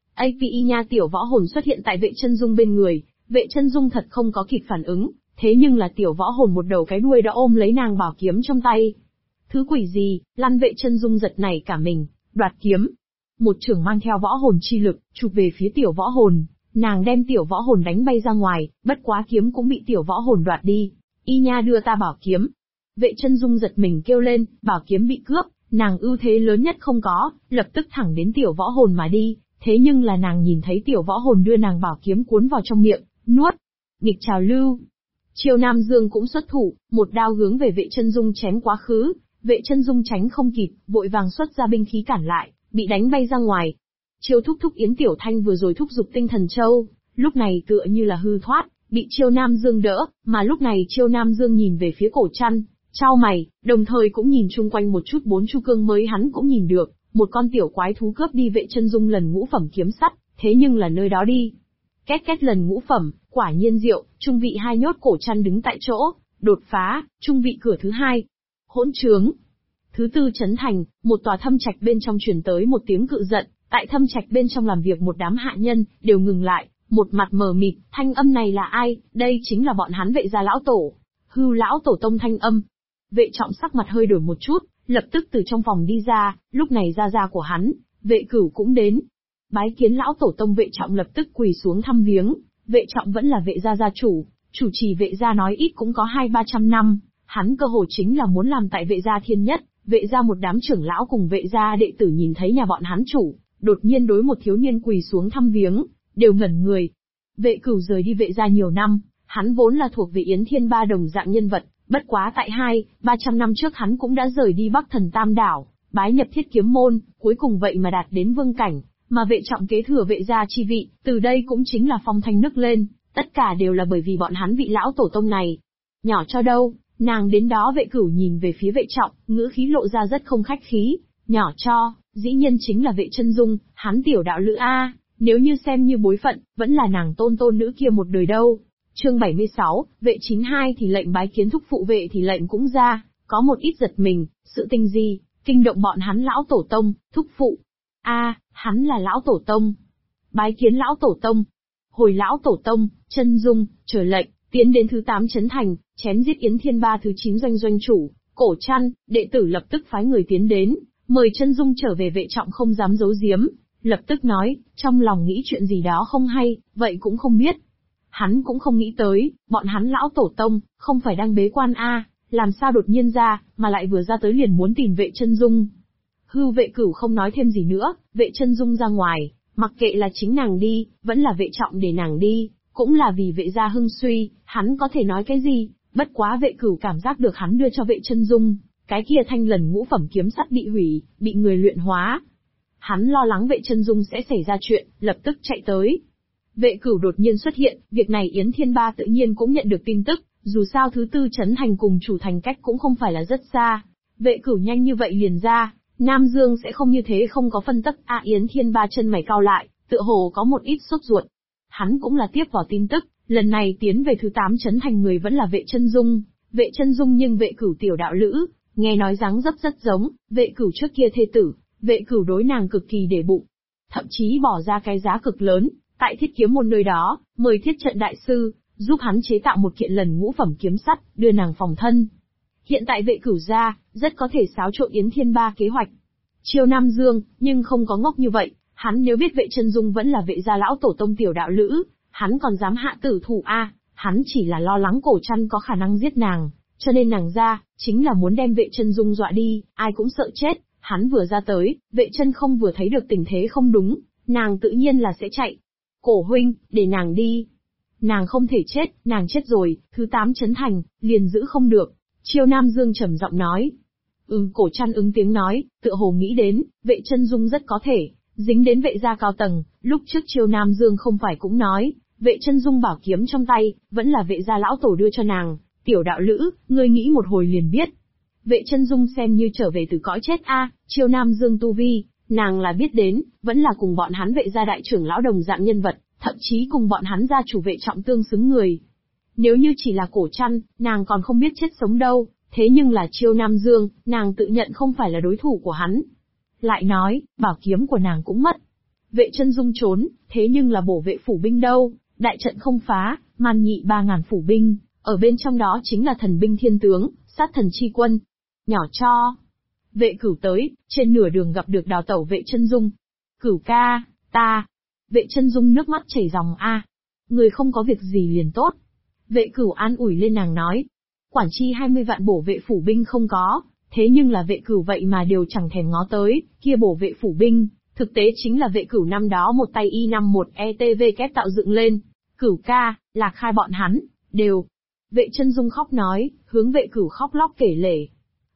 API nha. Tiểu võ hồn xuất hiện tại Vệ Chân Dung bên người, Vệ Chân Dung thật không có kịp phản ứng, thế nhưng là tiểu võ hồn một đầu cái đuôi đã ôm lấy nàng bảo kiếm trong tay. Thứ quỷ gì? Lăn. Vệ Chân Dung giật nảy cả mình, đoạt kiếm. Một chưởng mang theo võ hồn chi lực, chụp về phía tiểu võ hồn, nàng đem tiểu võ hồn đánh bay ra ngoài, bất quá kiếm cũng bị tiểu võ hồn đoạt đi. Y nha, đưa ta bảo kiếm. Vệ Chân Dung giật mình kêu lên, bảo kiếm bị cướp, nàng ưu thế lớn nhất không có, lập tức thẳng đến tiểu võ hồn mà đi, thế nhưng là nàng nhìn thấy tiểu võ hồn đưa nàng bảo kiếm cuốn vào trong miệng, nuốt. Nghịch trào lưu. Chiêu Nam Dương cũng xuất thủ, một đao hướng về Vệ Chân Dung chém quá khứ, Vệ Chân Dung tránh không kịp, vội vàng xuất ra binh khí cản lại, bị đánh bay ra ngoài. Chiêu thúc thúc Yến Tiểu Thanh vừa rồi thúc giục tinh thần châu, lúc này tựa như là hư thoát, bị Chiêu Nam Dương đỡ, mà lúc này Chiêu Nam Dương nhìn về phía Cổ Trăn, chau mày, đồng thời cũng nhìn chung quanh một chút bốn chu cương mới hắn cũng nhìn được, một con tiểu quái thú cướp đi Vệ Chân Dung lần ngũ phẩm kiếm sắt, thế nhưng là nơi đó đi. Két két lần ngũ phẩm, quả nhiên diệu, trung vị hai nhốt Cổ Trăn đứng tại chỗ, đột phá, trung vị cửa thứ hai. Hỗn trướng. Thứ tư trấn thành, một tòa thâm trạch bên trong truyền tới một tiếng cự giận, tại thâm trạch bên trong làm việc một đám hạ nhân, đều ngừng lại, một mặt mờ mịt, thanh âm này là ai, đây chính là bọn hắn Vệ gia lão tổ. Hưu lão tổ tông thanh âm. Vệ Trọng sắc mặt hơi đổi một chút, lập tức từ trong phòng đi ra, lúc này gia của hắn, Vệ Cửu cũng đến. Bái kiến lão tổ tông. Vệ Trọng lập tức quỳ xuống thăm viếng, Vệ Trọng vẫn là Vệ gia gia chủ trì Vệ gia nói ít cũng có 200-300 năm, hắn cơ hồ chính là muốn làm tại Vệ gia thiên nhất. Vệ gia một đám trưởng lão cùng Vệ gia đệ tử nhìn thấy nhà bọn hắn chủ, đột nhiên đối một thiếu niên quỳ xuống thăm viếng, đều ngẩn người. Vệ Cửu rời đi Vệ gia nhiều năm, hắn vốn là thuộc về Yến Thiên Ba đồng dạng nhân vật, bất quá tại 200-300 năm trước hắn cũng đã rời đi Bắc Thần Tam Đảo, bái nhập Thiết Kiếm môn, cuối cùng vậy mà đạt đến vương cảnh, mà Vệ Trọng kế thừa Vệ gia chi vị, từ đây cũng chính là phong thanh nức lên, tất cả đều là bởi vì bọn hắn vị lão tổ tông này. Nhỏ cho đâu, nàng đến đó. Vệ Cửu nhìn về phía Vệ Trọng, ngữ khí lộ ra rất không khách khí. Nhỏ cho, dĩ nhiên chính là Vệ Chân Dung, hắn tiểu đạo lữ a, nếu như xem như bối phận, vẫn là nàng tôn nữ kia một đời đâu. Chương 76, Vệ 92 thì lệnh bái kiến thúc phụ. Vệ thì lệnh cũng ra, có một ít giật mình, sự tình gì, kinh động bọn hắn lão tổ tông, thúc phụ. Hắn là lão tổ tông. Bái kiến lão tổ tông. Hồi lão tổ tông, Chân Dung, chờ lệnh, tiến đến thứ 8 trấn thành, chém giết Yến Thiên Ba thứ 9 doanh chủ, Cổ Trăn. Đệ tử lập tức phái người tiến đến, mời Chân Dung trở về. Vệ Trọng không dám giấu giếm, lập tức nói, trong lòng nghĩ chuyện gì đó không hay, vậy cũng không biết. Hắn cũng không nghĩ tới, bọn hắn lão tổ tông, không phải đang bế quan làm sao đột nhiên ra, mà lại vừa ra tới liền muốn tìm Vệ Chân Dung. Hưu. Vệ Cửu không nói thêm gì nữa, Vệ Chân Dung ra ngoài, mặc kệ là chính nàng đi, vẫn là Vệ Trọng để nàng đi, cũng là vì Vệ gia hưng suy, hắn có thể nói cái gì, bất quá Vệ Cửu cảm giác được hắn đưa cho Vệ Chân Dung, cái kia thanh lần ngũ phẩm kiếm sắt bị hủy, bị người luyện hóa. Hắn lo lắng Vệ Chân Dung sẽ xảy ra chuyện, lập tức chạy tới. Vệ Cửu đột nhiên xuất hiện, việc này Yến Thiên Ba tự nhiên cũng nhận được tin tức, dù sao thứ tư trấn thành cùng chủ thành cách cũng không phải là rất xa. Vệ Cửu nhanh như vậy liền ra, Nam Dương sẽ không như thế không có phân tức. Yến Thiên Ba chân mày cau lại, tựa hồ có một ít sốt ruột. Hắn cũng là tiếp vào tin tức, lần này tiến về thứ 8 trấn thành người vẫn là Vệ Chân Dung. Vệ Chân Dung nhưng Vệ Cửu tiểu đạo lữ, nghe nói dáng dấp rất giống Vệ Cửu trước kia thê tử. Vệ Cửu đối nàng cực kỳ để bụng, thậm chí bỏ ra cái giá cực lớn, tại Thiết Kiếm môn nơi đó, mời Thiết Trận đại sư, giúp hắn chế tạo một kiện lần ngũ phẩm kiếm sắt, đưa nàng phòng thân. Hiện tại Vệ Cửu ra, rất có thể xáo trộn Yến Thiên Ba kế hoạch. Chiêu Nam Dương, nhưng không có ngốc như vậy, hắn nếu biết Vệ Chân Dung vẫn là Vệ gia lão tổ tông tiểu đạo lữ, hắn còn dám hạ tử thủ hắn chỉ là lo lắng Cổ Trăn có khả năng giết nàng, cho nên nàng ra, chính là muốn đem Vệ Chân Dung dọa đi, ai cũng sợ chết. Hắn vừa ra tới, Vệ Chân không vừa thấy được tình thế không đúng, nàng tự nhiên là sẽ chạy. Cổ huynh, để nàng đi. Nàng không thể chết, nàng chết rồi, thứ 8 trấn thành, liền giữ không được. Chiêu Nam Dương trầm giọng nói. Cổ Trăn ứng tiếng nói, tựa hồ nghĩ đến, Vệ Chân Dung rất có thể dính đến Vệ gia cao tầng. Lúc trước Chiêu Nam Dương không phải cũng nói, Vệ Chân Dung bảo kiếm trong tay, vẫn là Vệ gia lão tổ đưa cho nàng. Tiểu đạo lữ, ngươi nghĩ một hồi liền biết. Vệ Chân Dung xem như trở về từ cõi chết Chiêu Nam Dương tu vi, nàng là biết đến, vẫn là cùng bọn hắn Vệ gia đại trưởng lão đồng dạng nhân vật, thậm chí cùng bọn hắn gia chủ Vệ Trọng tương xứng người. Nếu như chỉ là Cổ Trăn, nàng còn không biết chết sống đâu, thế nhưng là Chiêu Nam Dương, nàng tự nhận không phải là đối thủ của hắn. Lại nói, bảo kiếm của nàng cũng mất. Vệ Chân Dung trốn, thế nhưng là bổ vệ phủ binh đâu, đại trận không phá, man nhị 3.000 phủ binh, ở bên trong đó chính là thần binh thiên tướng, sát thần chi quân. Nhỏ cho. Vệ Cửu tới, trên nửa đường gặp được đào tẩu Vệ Chân Dung. Cửu ca, ta. Vệ Chân Dung nước mắt chảy ròng người không có việc gì liền tốt. Vệ Cửu an ủi lên nàng nói. Quản chi 20 vạn bổ vệ phủ binh không có, thế nhưng là Vệ Cửu vậy mà đều chẳng thèm ngó tới, kia bổ vệ phủ binh, thực tế chính là Vệ Cửu năm đó một tay Y51 ETV kép tạo dựng lên. Cửu ca, Lạc Khai bọn hắn, đều. Vệ Chân Dung khóc nói, hướng Vệ Cửu khóc lóc kể lể.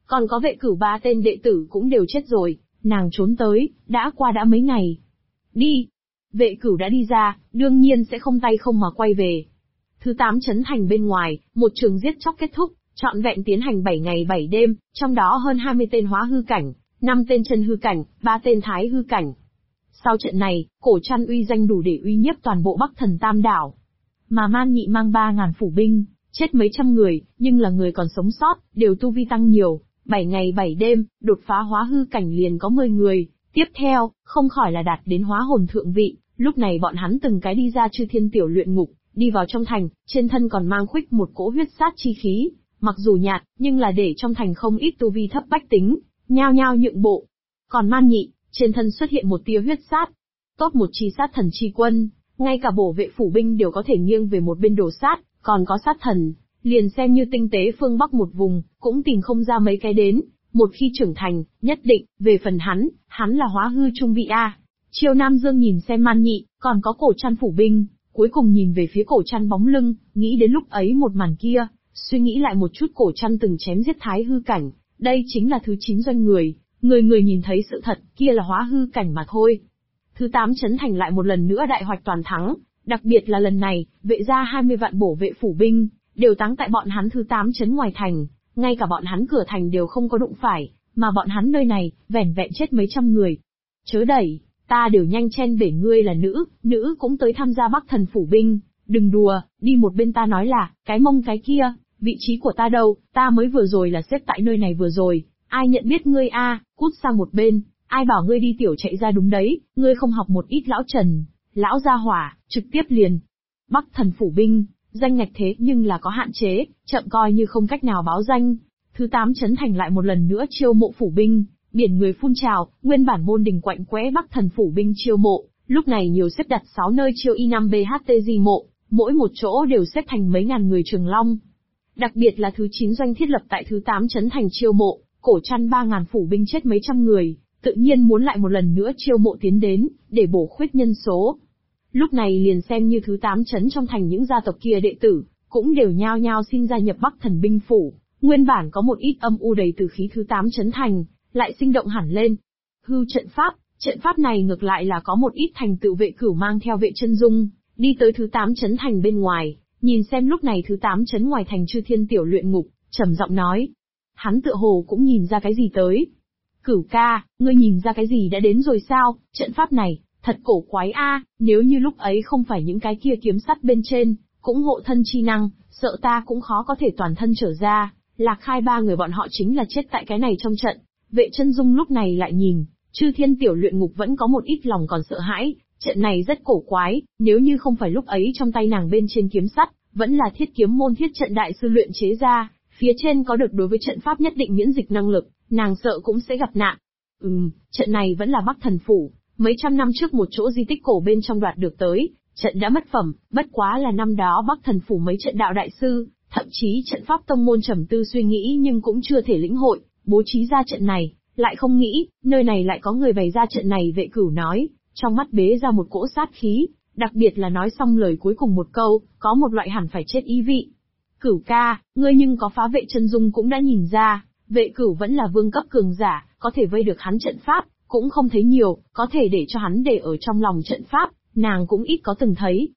Còn có vệ cửu 3 tên đệ tử cũng đều chết rồi, nàng trốn tới, đã mấy ngày. Đi! Vệ cửu đã đi ra, đương nhiên sẽ không tay không mà quay về. Thứ 8 trấn thành bên ngoài, một trường giết chóc kết thúc, trọn vẹn tiến hành 7 ngày 7 đêm, trong đó hơn 20 tên hóa hư cảnh, 5 tên chân hư cảnh, 3 tên thái hư cảnh. Sau trận này, Cổ Trăn uy danh đủ để uy nhiếp toàn bộ Bắc Thần Tam Đảo. Mà Man Nhị mang 3.000 phủ binh, chết mấy trăm người, nhưng là người còn sống sót, đều tu vi tăng nhiều, 7 ngày 7 đêm, đột phá hóa hư cảnh liền có 10 người, tiếp theo, không khỏi là đạt đến hóa hồn thượng vị, lúc này bọn hắn từng cái đi ra Chư Thiên Tiểu Luyện Ngục, đi vào trong thành, trên thân còn mang khuếch một cỗ huyết sát chi khí, mặc dù nhạt, nhưng là để trong thành không ít tu vi thấp bách tính, nhao nhao nhượng bộ. Còn Man Nhị, trên thân xuất hiện một tia huyết sát. Tốt một chi sát thần chi quân, ngay cả bổ vệ phủ binh đều có thể nghiêng về một bên đổ sát, còn có sát thần, liền xem như tinh tế phương Bắc một vùng, cũng tìm không ra mấy cái đến, một khi trưởng thành, nhất định, về phần hắn là hóa hư trung vị A. Triều Nam Dương nhìn xem Man Nhị, còn có Cổ Trăn phủ binh, cuối cùng nhìn về phía Cổ Trăn bóng lưng, nghĩ đến lúc ấy một màn kia, suy nghĩ lại một chút Cổ Trăn từng chém giết thái hư cảnh, đây chính là thứ 9 doanh người nhìn thấy sự thật, kia là hóa hư cảnh mà thôi. Thứ 8 trấn thành lại một lần nữa đại hoạch toàn thắng, đặc biệt là lần này, vệ ra 20 vạn bổ vệ phủ binh, đều táng tại bọn hắn thứ 8 trấn ngoài thành, ngay cả bọn hắn cửa thành đều không có đụng phải, mà bọn hắn nơi này, vẻn vẹn chết mấy trăm người. Chớ đẩy, ta đều nhanh chen bể ngươi là nữ cũng tới tham gia Bắc Thần phủ binh, đừng đùa, đi một bên ta nói là, cái mông cái kia, vị trí của ta đâu, ta mới vừa rồi là xếp tại nơi này vừa rồi, ai nhận biết ngươi a, cút sang một bên, ai bảo ngươi đi tiểu chạy ra đúng đấy, ngươi không học một ít lão Trần, lão gia hỏa, trực tiếp liền. Bắc Thần phủ binh, danh ngạch thế nhưng là có hạn chế, chậm coi như không cách nào báo danh. Thứ 8 trấn thành lại một lần nữa chiêu mộ phủ binh, biển người phun trào, nguyên bản môn đình quạnh quẽ Bắc Thần phủ binh chiêu mộ, lúc này nhiều xếp đặt 6 nơi chiêu Y5 BHTG mộ, mỗi một chỗ đều xếp thành mấy ngàn người trường long. Đặc biệt là thứ 9 doanh thiết lập tại thứ 8 trấn thành chiêu mộ, Cổ Trăn 3.000 phủ binh chết mấy trăm người, tự nhiên muốn lại một lần nữa chiêu mộ tiến đến, để bổ khuyết nhân số. Lúc này liền xem như thứ 8 trấn trong thành những gia tộc kia đệ tử, cũng đều nhao nhao xin gia nhập Bắc Thần binh phủ, nguyên bản có một ít âm u đầy từ khí thứ 8 trấn thành, lại sinh động hẳn lên. Hư trận pháp này ngược lại là có một ít thành tựu. Vệ cửu mang theo Vệ Chân Dung, đi tới thứ 8 trấn thành bên ngoài, nhìn xem lúc này thứ 8 trấn ngoài thành Chư Thiên Tiểu Luyện Ngục, trầm giọng nói. Hắn tựa hồ cũng nhìn ra cái gì tới. Cửu ca, ngươi nhìn ra cái gì đã đến rồi sao, trận pháp này, thật cổ quái a, nếu như lúc ấy không phải những cái kia kiếm sắt bên trên, cũng hộ thân chi năng, sợ ta cũng khó có thể toàn thân trở ra, Lạc Khai 3 người bọn họ chính là chết tại cái này trong trận. Vệ Chân Dung lúc này lại nhìn, Chư Thiên Tiểu Luyện Ngục vẫn có một ít lòng còn sợ hãi, trận này rất cổ quái, nếu như không phải lúc ấy trong tay nàng bên trên kiếm sắt, vẫn là Thiết Kiếm môn thiết trận đại sư luyện chế ra, phía trên có được đối với trận pháp nhất định miễn dịch năng lực, nàng sợ cũng sẽ gặp nạn. Trận này vẫn là Bắc Thần phủ, mấy trăm năm trước một chỗ di tích cổ bên trong đoạt được tới, trận đã mất phẩm, bất quá là năm đó Bắc Thần phủ mấy trận đạo đại sư, thậm chí trận pháp tông môn trầm tư suy nghĩ nhưng cũng chưa thể lĩnh hội, bố trí ra trận này, lại không nghĩ, nơi này lại có người bày ra trận này. Vệ Cửu nói, trong mắt bế ra một cỗ sát khí, đặc biệt là nói xong lời cuối cùng một câu, có một loại hẳn phải chết ý vị. Cửu ca, ngươi nhưng có phá. Vệ Chân Dung cũng đã nhìn ra, Vệ Cửu vẫn là vương cấp cường giả, có thể vây được hắn trận pháp, cũng không thấy nhiều, có thể để cho hắn để ở trong lòng trận pháp, nàng cũng ít có từng thấy.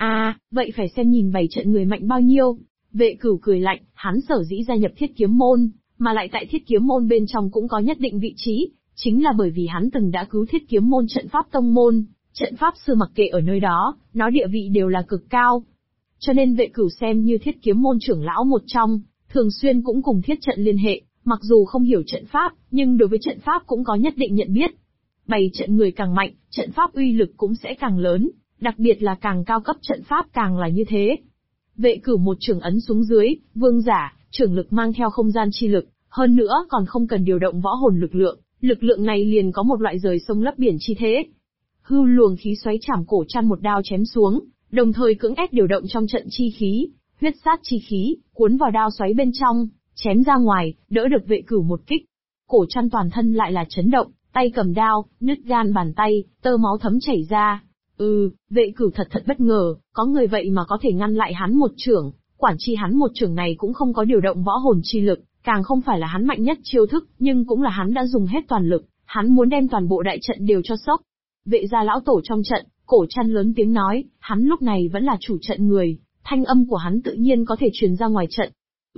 Vậy phải xem nhìn bày trận người mạnh bao nhiêu. Vệ Cửu cười lạnh, hắn sở dĩ gia nhập Thiết Kiếm môn, mà lại tại Thiết Kiếm môn bên trong cũng có nhất định vị trí, chính là bởi vì hắn từng đã cứu Thiết Kiếm môn trận pháp tông môn, trận pháp sư mặc kệ ở nơi đó, nó địa vị đều là cực cao. Cho nên Vệ Cửu xem như Thiết Kiếm môn trưởng lão một trong, thường xuyên cũng cùng thiết trận liên hệ, mặc dù không hiểu trận pháp, nhưng đối với trận pháp cũng có nhất định nhận biết. Bày trận người càng mạnh, trận pháp uy lực cũng sẽ càng lớn, đặc biệt là càng cao cấp trận pháp càng là như thế. Vệ Cửu một trường ấn xuống dưới, vương giả, trường lực mang theo không gian chi lực, hơn nữa còn không cần điều động võ hồn lực lượng này liền có một loại rời sông lấp biển chi thế. Hưu luồng khí xoáy chảm Cổ Trăn một đao chém xuống, đồng thời cưỡng ép điều động trong trận chi khí, huyết sát chi khí, cuốn vào đao xoáy bên trong, chém ra ngoài, đỡ được Vệ Cửu một kích. Cổ Trăn toàn thân lại là chấn động, tay cầm đao, nứt gan bàn tay, tơ máu thấm chảy ra. Vệ Cửu thật bất ngờ, có người vậy mà có thể ngăn lại hắn một chưởng, quản chi hắn một chưởng này cũng không có điều động võ hồn chi lực, càng không phải là hắn mạnh nhất chiêu thức, nhưng cũng là hắn đã dùng hết toàn lực, hắn muốn đem toàn bộ đại trận đều cho sốc. Vệ gia lão tổ trong trận, Cổ Trăn lớn tiếng nói, hắn lúc này vẫn là chủ trận người, thanh âm của hắn tự nhiên có thể truyền ra ngoài trận.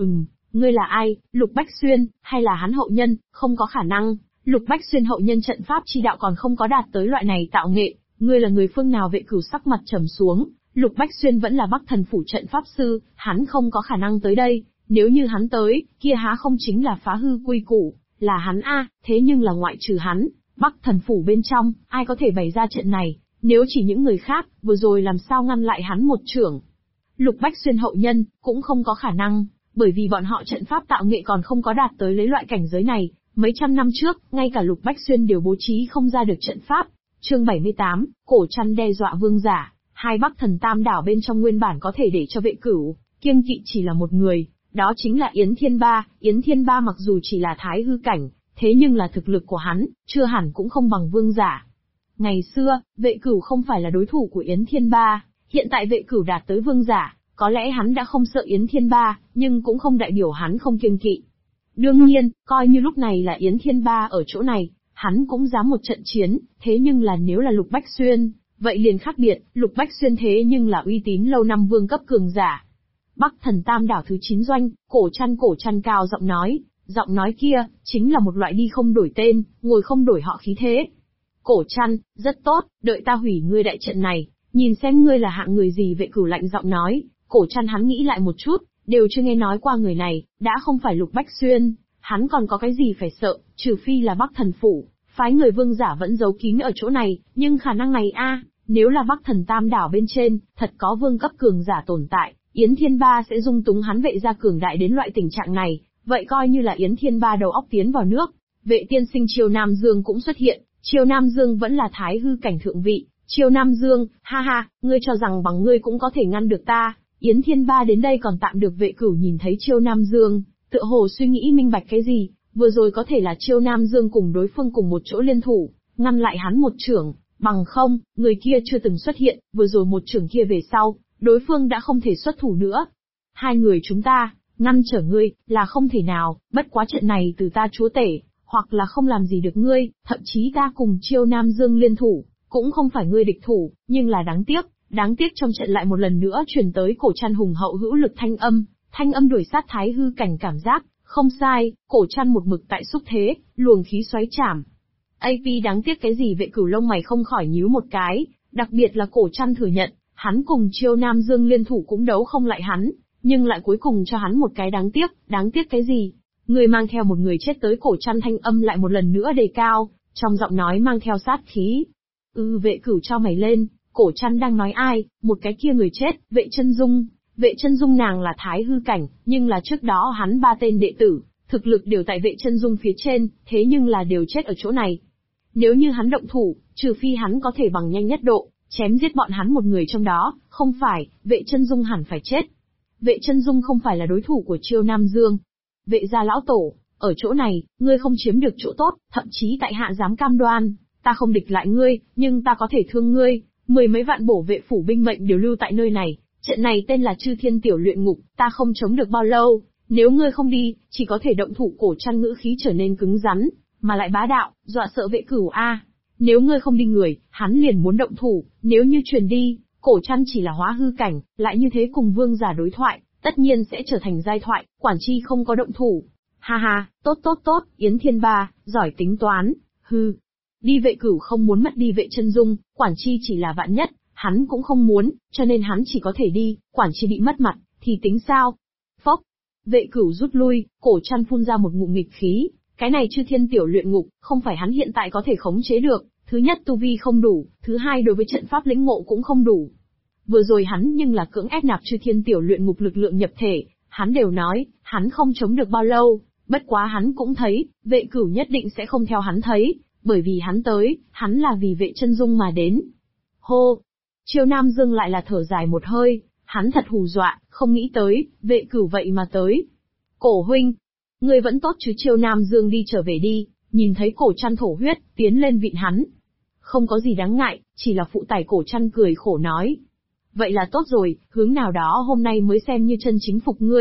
Ngươi là ai, Lục Bách Xuyên, hay là hắn hậu nhân? Không có khả năng, Lục Bách Xuyên hậu nhân trận pháp chi đạo còn không có đạt tới loại này tạo nghệ, ngươi là người phương nào? Vệ Cửu sắc mặt trầm xuống, Lục Bách Xuyên vẫn là Bắc Thần phủ trận pháp sư, hắn không có khả năng tới đây, nếu như hắn tới, kia há không chính là phá hư quy củ, là hắn a, thế nhưng là ngoại trừ hắn, Bắc Thần phủ bên trong, ai có thể bày ra trận này, nếu chỉ những người khác, vừa rồi làm sao ngăn lại hắn một chưởng. Lục Bách Xuyên hậu nhân, cũng không có khả năng, bởi vì bọn họ trận pháp tạo nghệ còn không có đạt tới lấy loại cảnh giới này, mấy trăm năm trước, ngay cả Lục Bách Xuyên đều bố trí không ra được trận pháp. Chương 78, Cổ Trăn đe dọa vương giả, hai Bắc Thần Tam đảo bên trong nguyên bản có thể để cho Vệ Cửu kiêng kỵ chỉ là một người, đó chính là Yến Thiên Ba. Yến Thiên Ba mặc dù chỉ là thái hư cảnh, thế nhưng là thực lực của hắn, chưa hẳn cũng không bằng vương giả. Ngày xưa, Vệ Cửu không phải là đối thủ của Yến Thiên Ba, hiện tại Vệ Cửu đạt tới vương giả, có lẽ hắn đã không sợ Yến Thiên Ba, nhưng cũng không đại biểu hắn không kiêng kỵ. Đương nhiên, coi như lúc này là Yến Thiên Ba ở chỗ này, hắn cũng dám một trận chiến, thế nhưng là nếu là Lục Bách Xuyên, vậy liền khác biệt, Lục Bách Xuyên thế nhưng là uy tín lâu năm vương cấp cường giả. Bắc Thần Tam đảo thứ 9 doanh, Cổ Trăn cao giọng nói kia, chính là một loại đi không đổi tên, ngồi không đổi họ khí thế. Cổ Trăn, rất tốt, đợi ta hủy ngươi đại trận này, nhìn xem ngươi là hạng người gì. Vệ Cửu lạnh giọng nói. Cổ Trăn hắn nghĩ lại một chút, đều chưa nghe nói qua người này, đã không phải Lục Bách Xuyên, hắn còn có cái gì phải sợ, trừ phi là Bắc Thần phủ, phái người vương giả vẫn giấu kín ở chỗ này, nhưng khả năng này nếu là Bắc Thần Tam đảo bên trên, thật có vương cấp cường giả tồn tại, Yến Thiên Ba sẽ dung túng hắn Vệ gia cường đại đến loại tình trạng này, vậy coi như là Yến Thiên Ba đầu óc tiến vào nước. Vệ tiên sinh Triều Nam Dương cũng xuất hiện, Triều Nam Dương vẫn là thái hư cảnh thượng vị. Triều Nam Dương, ha ha, ngươi cho rằng bằng ngươi cũng có thể ngăn được ta? Yến Thiên Ba đến đây còn tạm được. Vệ Cửu nhìn thấy Triều Nam Dương, tựa hồ suy nghĩ minh bạch cái gì, vừa rồi có thể là Triều Nam Dương cùng đối phương cùng một chỗ liên thủ, ngăn lại hắn một chưởng, bằng không, người kia chưa từng xuất hiện, vừa rồi một chưởng kia về sau, đối phương đã không thể xuất thủ nữa. Hai người chúng ta, ngăn trở ngươi, là không thể nào, bất quá trận này từ ta chúa tể, hoặc là không làm gì được ngươi, thậm chí ta cùng Triều Nam Dương liên thủ, cũng không phải ngươi địch thủ, nhưng là đáng tiếc trong trận lại một lần nữa truyền tới Cổ Trăn hùng hậu hữu lực thanh âm đuổi sát thái hư cảnh cảm giác, không sai, Cổ Trăn một mực tại xúc thế, luồng khí xoáy chảm. AP đáng tiếc cái gì? Vệ Cửu lông mày không khỏi nhíu một cái, đặc biệt là Cổ Trăn thừa nhận, hắn cùng Triều Nam Dương liên thủ cũng đấu không lại hắn, nhưng lại cuối cùng cho hắn một cái đáng tiếc cái gì? Người mang theo một người chết tới. Cổ Trăn thanh âm lại một lần nữa đề cao, trong giọng nói mang theo sát khí. Vệ Cửu trao mày lên, Cổ Trăn đang nói ai? Một cái kia người chết, Vệ Chân Dung. Vệ Chân Dung nàng là thái hư cảnh, nhưng là trước đó hắn 3 tên đệ tử, thực lực đều tại Vệ Chân Dung phía trên, thế nhưng là đều chết ở chỗ này. Nếu như hắn động thủ, trừ phi hắn có thể bằng nhanh nhất độ, chém giết bọn hắn một người trong đó, không phải, Vệ Chân Dung hẳn phải chết. Vệ Chân Dung không phải là đối thủ của Triều Nam Dương. Vệ gia lão tổ, ở chỗ này, ngươi không chiếm được chỗ tốt, thậm chí tại hạ dám cam đoan, ta không địch lại ngươi, nhưng ta có thể thương ngươi. 10 mấy vạn bổ vệ phủ binh mệnh đều lưu tại nơi này, trận này tên là Chư Thiên Tiểu Luyện Ngục, ta không chống được bao lâu, nếu ngươi không đi, chỉ có thể động thủ. Cổ Trăn ngữ khí trở nên cứng rắn, mà lại bá đạo, dọa sợ Vệ Cửu Nếu ngươi không đi người, hắn liền muốn động thủ, nếu như truyền đi, Cổ Trăn chỉ là hóa hư cảnh, lại như thế cùng vương giả đối thoại, tất nhiên sẽ trở thành giai thoại, quản chi không có động thủ. Ha ha, tốt, Yến Thiên Ba, giỏi tính toán, hư. Đi. Vệ Cửu không muốn mất đi Vệ Chân Dung, quản chi chỉ là vạn nhất, hắn cũng không muốn, cho nên hắn chỉ có thể đi, quản chi bị mất mặt, thì tính sao? Phốc. Vệ Cửu rút lui, Cổ Trăn phun ra một ngụm nghịch khí, cái này Chư Thiên Tiểu Luyện Ngục, không phải hắn hiện tại có thể khống chế được, thứ nhất tu vi không đủ, thứ hai đối với trận pháp lĩnh ngộ cũng không đủ. Vừa rồi hắn nhưng là cưỡng ép nạp Chư Thiên Tiểu Luyện Ngục lực lượng nhập thể, hắn đều nói, hắn không chống được bao lâu, bất quá hắn cũng thấy, Vệ Cửu nhất định sẽ không theo hắn thấy, bởi vì hắn tới, hắn là vì Vệ Chân Dung mà đến. Hô! Triều Nam Dương lại là thở dài một hơi, hắn thật hù dọa, không nghĩ tới, Vệ Cửu vậy mà tới. Cổ huynh, ngươi vẫn tốt chứ? Triều Nam Dương đi trở về đi, nhìn thấy Cổ Trăn thổ huyết, tiến lên vịn hắn. Không có gì đáng ngại, chỉ là phụ tải. Cổ Trăn cười khổ nói. Vậy là tốt rồi, hướng nào đó hôm nay mới xem như chân chính phục ngươi,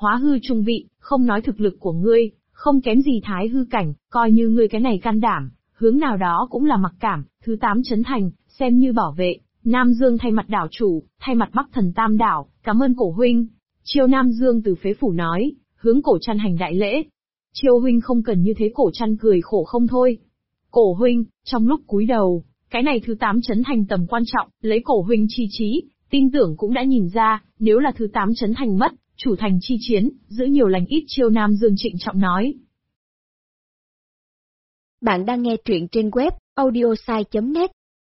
hóa hư trung vị, không nói thực lực của ngươi, không kém gì thái hư cảnh, coi như ngươi cái này can đảm, hướng nào đó cũng là mặc cảm, thứ 8 trấn thành, xem như bảo vệ. Nam Dương thay mặt đảo chủ, thay mặt Bắc Thần Tam đảo, cảm ơn Cổ huynh. Chiêu Nam Dương từ phế phủ nói, hướng Cổ Trăn hành đại lễ. Chiêu huynh không cần như thế, Cổ Trăn cười khổ không thôi. Cổ huynh, trong lúc cúi đầu, cái này thứ 8 trấn thành tầm quan trọng, lấy Cổ huynh chi trí, tin tưởng cũng đã nhìn ra, nếu là thứ 8 trấn thành mất, chủ thành chi chiến, giữ nhiều lành ít. Chiêu Nam Dương trịnh trọng nói. Bạn đang nghe truyện trên web audiosai.net.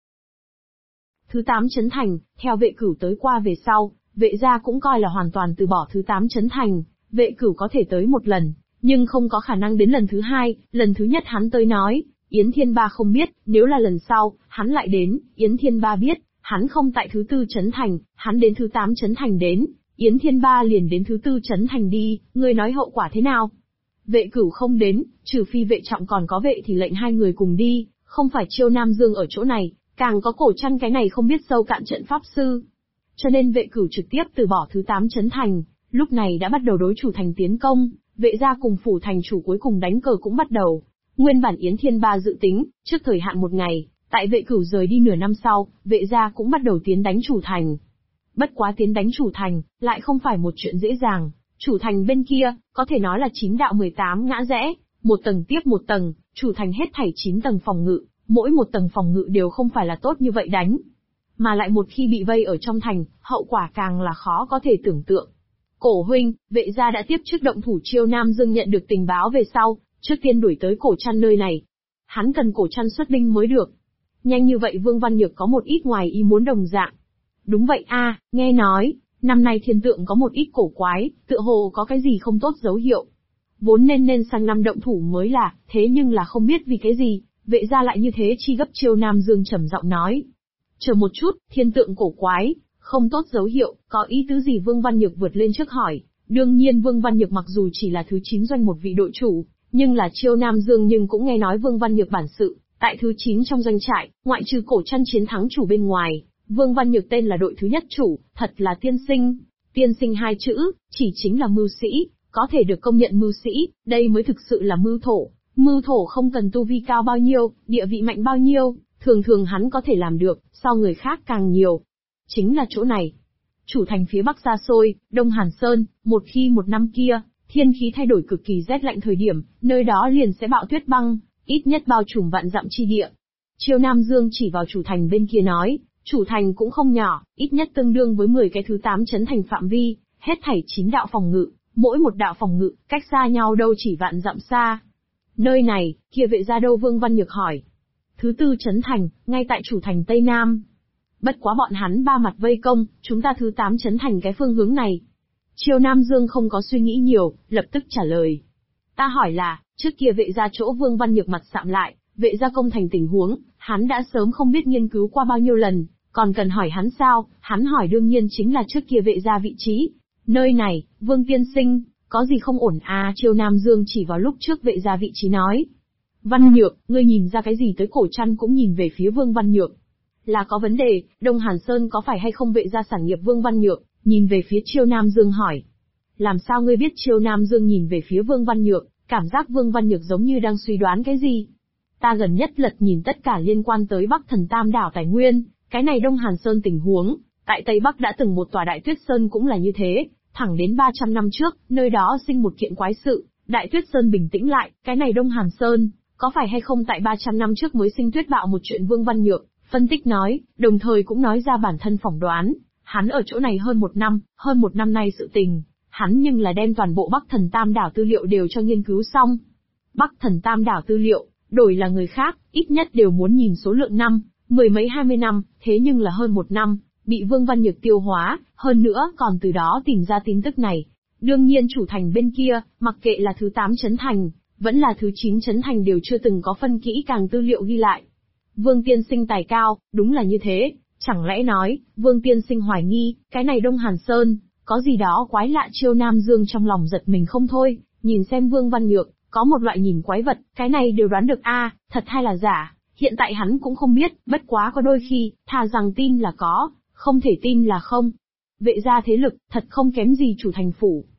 Thứ 8 trấn thành, theo Vệ Cửu tới qua về sau, Vệ gia cũng coi là hoàn toàn từ bỏ thứ 8 trấn thành. Vệ Cửu có thể tới một lần, nhưng không có khả năng đến lần thứ hai. Lần thứ nhất hắn tới nói, Yến Thiên Ba không biết, nếu là lần sau, hắn lại đến, Yến Thiên Ba biết, hắn không tại thứ 4 trấn thành, hắn đến thứ 8 trấn thành đến, Yến Thiên Ba liền đến thứ 4 trấn thành đi, ngươi nói hậu quả thế nào? Vệ Cửu không đến, trừ phi Vệ Trọng còn có Vệ thì lệnh hai người cùng đi, không phải Chiêu Nam Dương ở chỗ này, càng có Cổ Trăn cái này không biết sâu cạn trận pháp sư. Cho nên Vệ Cửu trực tiếp từ bỏ thứ 8 trấn thành, lúc này đã bắt đầu đối chủ thành tiến công, Vệ gia cùng phủ thành chủ cuối cùng đánh cờ cũng bắt đầu. Nguyên bản Yến Thiên Ba dự tính, trước thời hạn một ngày, tại Vệ Cửu rời đi nửa năm sau, Vệ gia cũng bắt đầu tiến đánh chủ thành. Bất quá tiến đánh chủ thành, lại không phải một chuyện dễ dàng, chủ thành bên kia, có thể nói là 9 đạo 18 ngã rẽ, một tầng tiếp một tầng, chủ thành hết thảy 9 tầng phòng ngự, mỗi một tầng phòng ngự đều không phải là tốt như vậy đánh. Mà lại một khi bị vây ở trong thành, hậu quả càng là khó có thể tưởng tượng. Cổ huynh, Vệ gia đã tiếp trước động thủ. Chiêu Nam Dương nhận được tình báo về sau, trước tiên đuổi tới Cổ Trăn nơi này. Hắn cần Cổ Trăn xuất binh mới được. Nhanh như vậy Vương Văn Nhược có một ít ngoài ý muốn đồng dạng. Đúng vậy a, nghe nói, năm nay thiên tượng có một ít cổ quái, tựa hồ có cái gì không tốt dấu hiệu. Vốn nên sang năm động thủ mới là, thế nhưng là không biết vì cái gì, Vệ gia lại như thế chi gấp. Chiêu Nam Dương trầm giọng nói. Chờ một chút, thiên tượng cổ quái, không tốt dấu hiệu, có ý tứ gì? Vương Văn Nhược vượt lên trước hỏi. Đương nhiên Vương Văn Nhược mặc dù chỉ là thứ 9 doanh một vị đội chủ, nhưng là Chiêu Nam Dương nhưng cũng nghe nói Vương Văn Nhược bản sự, tại thứ 9 trong doanh trại, ngoại trừ Cổ Trăn chiến thắng chủ bên ngoài, Vương Văn Nhược tên là đội thứ nhất chủ, thật là tiên sinh. Tiên sinh hai chữ, chỉ chính là mưu sĩ, có thể được công nhận mưu sĩ, đây mới thực sự là mưu thổ. Mưu thổ không cần tu vi cao bao nhiêu, địa vị mạnh bao nhiêu, thường thường hắn có thể làm được, so người khác càng nhiều. Chính là chỗ này. Chủ thành phía bắc xa xôi, Đông Hàn Sơn, một khi một năm kia, thiên khí thay đổi cực kỳ rét lạnh thời điểm, nơi đó liền sẽ bạo tuyết băng, ít nhất bao trùm vạn dặm chi địa. Chiêu Nam Dương chỉ vào chủ thành bên kia nói, chủ thành cũng không nhỏ, ít nhất tương đương với 10 cái thứ 8 trấn thành phạm vi, hết thảy 9 đạo phòng ngự, mỗi một đạo phòng ngự, cách xa nhau đâu chỉ vạn dặm xa. Nơi này, kia Vệ gia đâu? Vương Văn Nhược hỏi. Thứ 4 trấn thành, ngay tại chủ thành Tây Nam. Bất quá bọn hắn ba mặt vây công, chúng ta thứ 8 trấn thành cái phương hướng này. Chiêu Nam Dương không có suy nghĩ nhiều, lập tức trả lời. Ta hỏi là, trước kia Vệ gia chỗ? Vương Văn Nhược mặt sạm lại, Vệ gia công thành tình huống, hắn đã sớm không biết nghiên cứu qua bao nhiêu lần, còn cần hỏi hắn sao? Hắn hỏi đương nhiên chính là trước kia Vệ gia vị trí. Nơi này, Vương tiên sinh, có gì không ổn à? Chiêu Nam Dương chỉ vào lúc trước Vệ gia vị trí nói. Văn Nhược, ngươi nhìn ra cái gì tới? Cổ Trăn cũng nhìn về phía Vương Văn Nhược. Là có vấn đề, Đông Hàn Sơn có phải hay không Vệ gia sản nghiệp? Vương Văn Nhược nhìn về phía Chiêu Nam Dương hỏi. Làm sao ngươi biết? Chiêu Nam Dương nhìn về phía Vương Văn Nhược, cảm giác Vương Văn Nhược giống như đang suy đoán cái gì. Ta gần nhất lật nhìn tất cả liên quan tới Bắc Thần Tam đảo tài nguyên, cái này Đông Hàn Sơn tình huống, tại Tây Bắc đã từng một tòa Đại Tuyết Sơn cũng là như thế, thẳng đến 300 năm trước, nơi đó sinh một kiện quái sự, Đại Tuyết Sơn bình tĩnh lại, cái này Đông Hàn Sơn, có phải hay không tại 300 năm trước mới sinh tuyết bạo một chuyện? Vương Văn Nhược phân tích nói, đồng thời cũng nói ra bản thân phỏng đoán, hắn ở chỗ này hơn một năm nay sự tình, hắn nhưng là đem toàn bộ Bắc Thần Tam đảo tư liệu đều cho nghiên cứu xong. Bắc Thần Tam đảo tư liệu, đổi là người khác, ít nhất đều muốn nhìn số lượng năm, mười mấy 20 năm, thế nhưng là hơn một năm, bị Vương Văn Nhược tiêu hóa, hơn nữa còn từ đó tìm ra tin tức này. Đương nhiên chủ thành bên kia, mặc kệ là thứ 8 trấn thành, vẫn là thứ 9 trấn thành đều chưa từng có phân kỹ càng tư liệu ghi lại. Vương tiên sinh tài cao, đúng là như thế, chẳng lẽ nói, Vương tiên sinh hoài nghi, cái này Đông Hàn Sơn, có gì đó quái lạ? Chiêu Nam Dương trong lòng giật mình không thôi, nhìn xem Vương Văn Nhược, có một loại nhìn quái vật, cái này đều đoán được a, thật hay là giả, hiện tại hắn cũng không biết, bất quá có đôi khi, thà rằng tin là có, không thể tin là không. Vệ gia thế lực, thật không kém gì chủ thành phủ.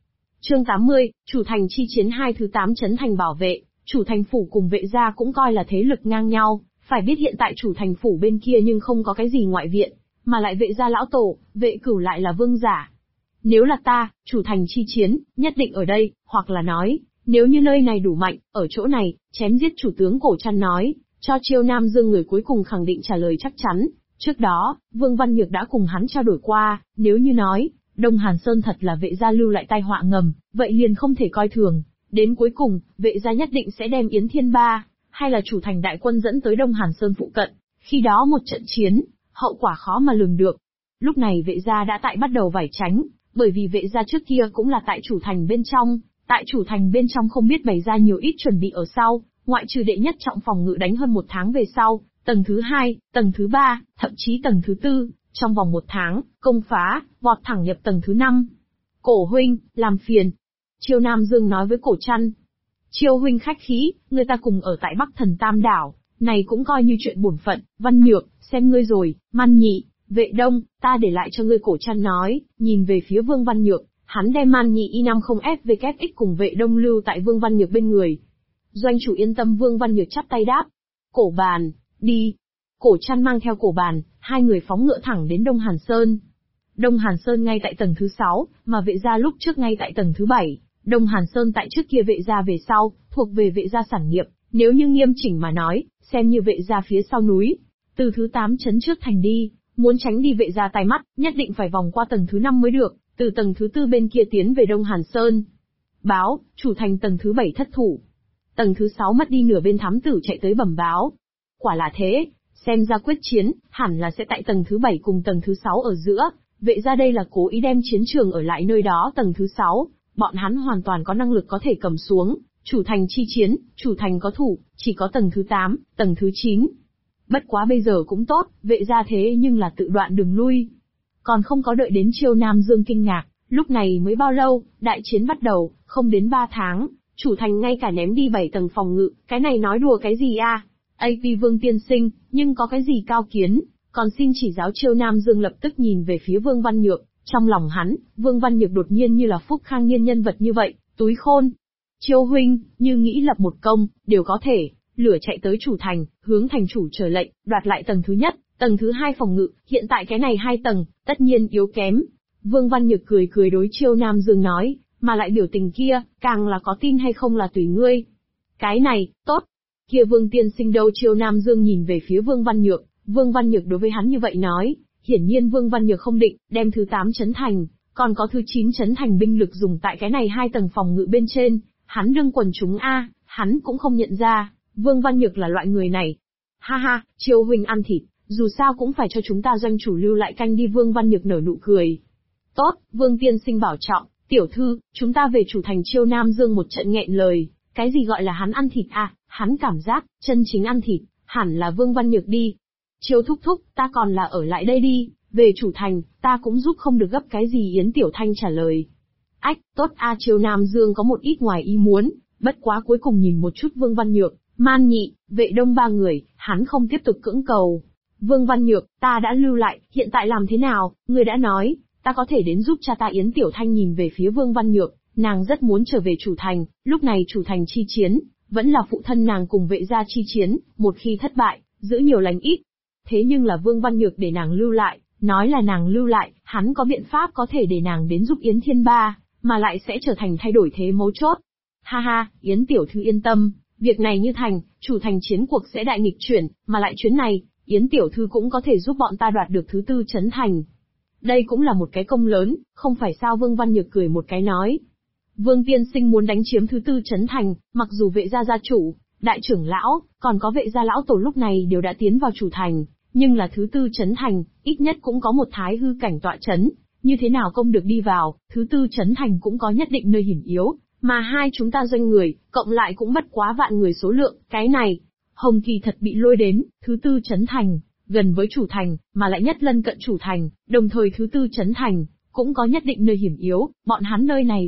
Chương 80, chủ thành chi chiến hai thứ 8 trấn thành bảo vệ, chủ thành phủ cùng vệ gia cũng coi là thế lực ngang nhau, phải biết hiện tại chủ thành phủ bên kia nhưng không có cái gì ngoại viện, mà lại vệ gia lão tổ, vệ cửu lại là vương giả. Nếu là ta, chủ thành chi chiến, nhất định ở đây, hoặc là nói, nếu như nơi này đủ mạnh, ở chỗ này, chém giết chủ tướng Cổ Trăn nói, cho Chiêu Nam Dương người cuối cùng khẳng định trả lời chắc chắn. Trước đó, Vương Văn Nhược đã cùng hắn trao đổi qua, nếu như nói, Đông Hàn Sơn thật là vệ gia lưu lại tai họa ngầm, vậy liền không thể coi thường. Đến cuối cùng, vệ gia nhất định sẽ đem Yến Thiên Ba, hay là chủ thành đại quân dẫn tới Đông Hàn Sơn phụ cận. Khi đó một trận chiến, hậu quả khó mà lường được. Lúc này vệ gia đã tại bắt đầu vải tránh, bởi vì vệ gia trước kia cũng là tại chủ thành bên trong, tại chủ thành bên trong không biết bày ra nhiều ít chuẩn bị ở sau, ngoại trừ đệ nhất trọng phòng ngự đánh hơn 1 tháng về sau, tầng thứ 2, tầng thứ 3, thậm chí tầng thứ 4, trong vòng 1 tháng, công phá, vọt thẳng nhập tầng thứ 5. Cổ huynh, làm phiền. Chiêu Nam Dương nói với Cổ Trăn. Chiêu huynh khách khí, người ta cùng ở tại Bắc Thần Tam Đảo, này cũng coi như chuyện bổn phận. Văn Nhược, xem ngươi rồi, Man Nhị, Vệ Đông, ta để lại cho ngươi. Cổ Trăn nói, nhìn về phía Vương Văn Nhược, hắn đem Man Nhị I50FVKX cùng Vệ Đông lưu tại Vương Văn Nhược bên người. Doanh chủ yên tâm. Vương Văn Nhược chắp tay đáp. Cổ Bàn, đi. Cổ Trăn mang theo Cổ Bàn, hai người phóng ngựa thẳng đến Đông Hàn Sơn. Đông Hàn Sơn ngay tại tầng thứ 6, mà vệ gia lúc trước ngay tại tầng thứ 7. Đông Hàn Sơn tại trước kia vệ gia về sau, thuộc về vệ gia sản nghiệp, nếu như nghiêm chỉnh mà nói, xem như vệ gia phía sau núi. Từ thứ 8 trấn trước thành đi, muốn tránh đi vệ gia tai mắt, nhất định phải vòng qua tầng thứ 5 mới được, từ tầng thứ 4 bên kia tiến về Đông Hàn Sơn. Báo, chủ thành tầng thứ 7 thất thủ. Tầng thứ 6 mất đi nửa bên. Thám tử chạy tới bẩm báo. Quả là thế, xem ra quyết chiến, hẳn là sẽ tại tầng thứ 7 cùng tầng thứ 6 ở giữa. Vệ gia đây là cố ý đem chiến trường ở lại nơi đó. Tầng thứ 6, bọn hắn hoàn toàn có năng lực có thể cầm xuống. Chủ thành chi chiến, chủ thành có thủ, chỉ có tầng thứ 8, tầng thứ 9. Bất quá bây giờ cũng tốt, vệ gia thế nhưng là tự đoạn đường lui. Còn không có đợi đến Chiêu Nam Dương kinh ngạc, lúc này mới bao lâu, đại chiến bắt đầu, không đến 3 tháng, chủ thành ngay cả ném đi 7 tầng phòng ngự, cái này nói đùa cái gì a? AP Vương tiên sinh, nhưng có cái gì cao kiến, còn xin chỉ giáo. Chiêu Nam Dương lập tức nhìn về phía Vương Văn Nhược, trong lòng hắn, Vương Văn Nhược đột nhiên như là Phúc Khang Niên nhân vật như vậy, túi khôn. Chiêu huynh, như nghĩ lập một công, đều có thể, lửa chạy tới chủ thành, hướng thành chủ chờ lệnh, đoạt lại tầng thứ nhất, tầng thứ 2 phòng ngự, hiện tại cái này 2 tầng, tất nhiên yếu kém. Vương Văn Nhược cười cười đối Chiêu Nam Dương nói, mà lại biểu tình kia, càng là có tin hay không là tùy ngươi. Cái này, tốt. Kia Vương tiên sinh đâu? Chiêu Nam Dương nhìn về phía Vương Văn Nhược, Vương Văn Nhược đối với hắn như vậy nói, hiển nhiên Vương Văn Nhược không định đem thứ 8 trấn thành, còn có thứ 9 trấn thành binh lực dùng tại cái này 2 tầng phòng ngự bên trên, hắn đương quần chúng a, hắn cũng không nhận ra, Vương Văn Nhược là loại người này. Ha ha, Chiêu huynh ăn thịt, dù sao cũng phải cho chúng ta doanh chủ lưu lại canh đi. Vương Văn Nhược nở nụ cười. Tốt, Vương tiên sinh bảo trọng, tiểu thư, chúng ta về chủ thành. Chiêu Nam Dương một trận nghẹn lời, cái gì gọi là hắn ăn thịt à, hắn cảm giác, chân chính ăn thịt, hẳn là Vương Văn Nhược đi. Chiêu thúc thúc, ta còn là ở lại đây đi, về chủ thành, ta cũng giúp không được gấp cái gì. Yến Tiểu Thanh trả lời. Ách, tốt a. Chiêu Nam Dương có một ít ngoài ý muốn, bất quá cuối cùng nhìn một chút Vương Văn Nhược, Man Nhị, Vệ Đông 3 người, hắn không tiếp tục cưỡng cầu. Vương Văn Nhược, ta đã lưu lại, hiện tại làm thế nào? Ngươi đã nói, ta có thể đến giúp cha ta. Yến Tiểu Thanh nhìn về phía Vương Văn Nhược, nàng rất muốn trở về chủ thành, lúc này chủ thành chi chiến, vẫn là phụ thân nàng cùng vệ gia chi chiến, một khi thất bại, giữ nhiều lành ít. Thế nhưng là Vương Văn Nhược để nàng lưu lại, nói là nàng lưu lại, hắn có biện pháp có thể để nàng đến giúp Yến Thiên Ba, mà lại sẽ trở thành thay đổi thế mấu chốt. Ha ha, Yến tiểu thư yên tâm, việc này như thành, chủ thành chiến cuộc sẽ đại nghịch chuyển, mà lại chuyến này, Yến tiểu thư cũng có thể giúp bọn ta đoạt được thứ 4 trấn thành. Đây cũng là một cái công lớn, không phải sao? Vương Văn Nhược cười một cái nói. Vương tiên sinh muốn đánh chiếm thứ 4 trấn thành, mặc dù vệ gia gia chủ, đại trưởng lão, còn có vệ gia lão tổ lúc này đều đã tiến vào chủ thành, nhưng là thứ 4 trấn thành, ít nhất cũng có một thái hư cảnh tọa trấn, như thế nào công được đi vào, thứ 4 trấn thành cũng có nhất định nơi hiểm yếu, mà hai chúng ta doanh người, cộng lại cũng bất quá vạn người số lượng, cái này, Hồng Kỳ thật bị lôi đến, thứ 4 trấn thành, gần với chủ thành, mà lại nhất lân cận chủ thành, đồng thời thứ 4 trấn thành, cũng có nhất định nơi hiểm yếu, bọn hắn nơi này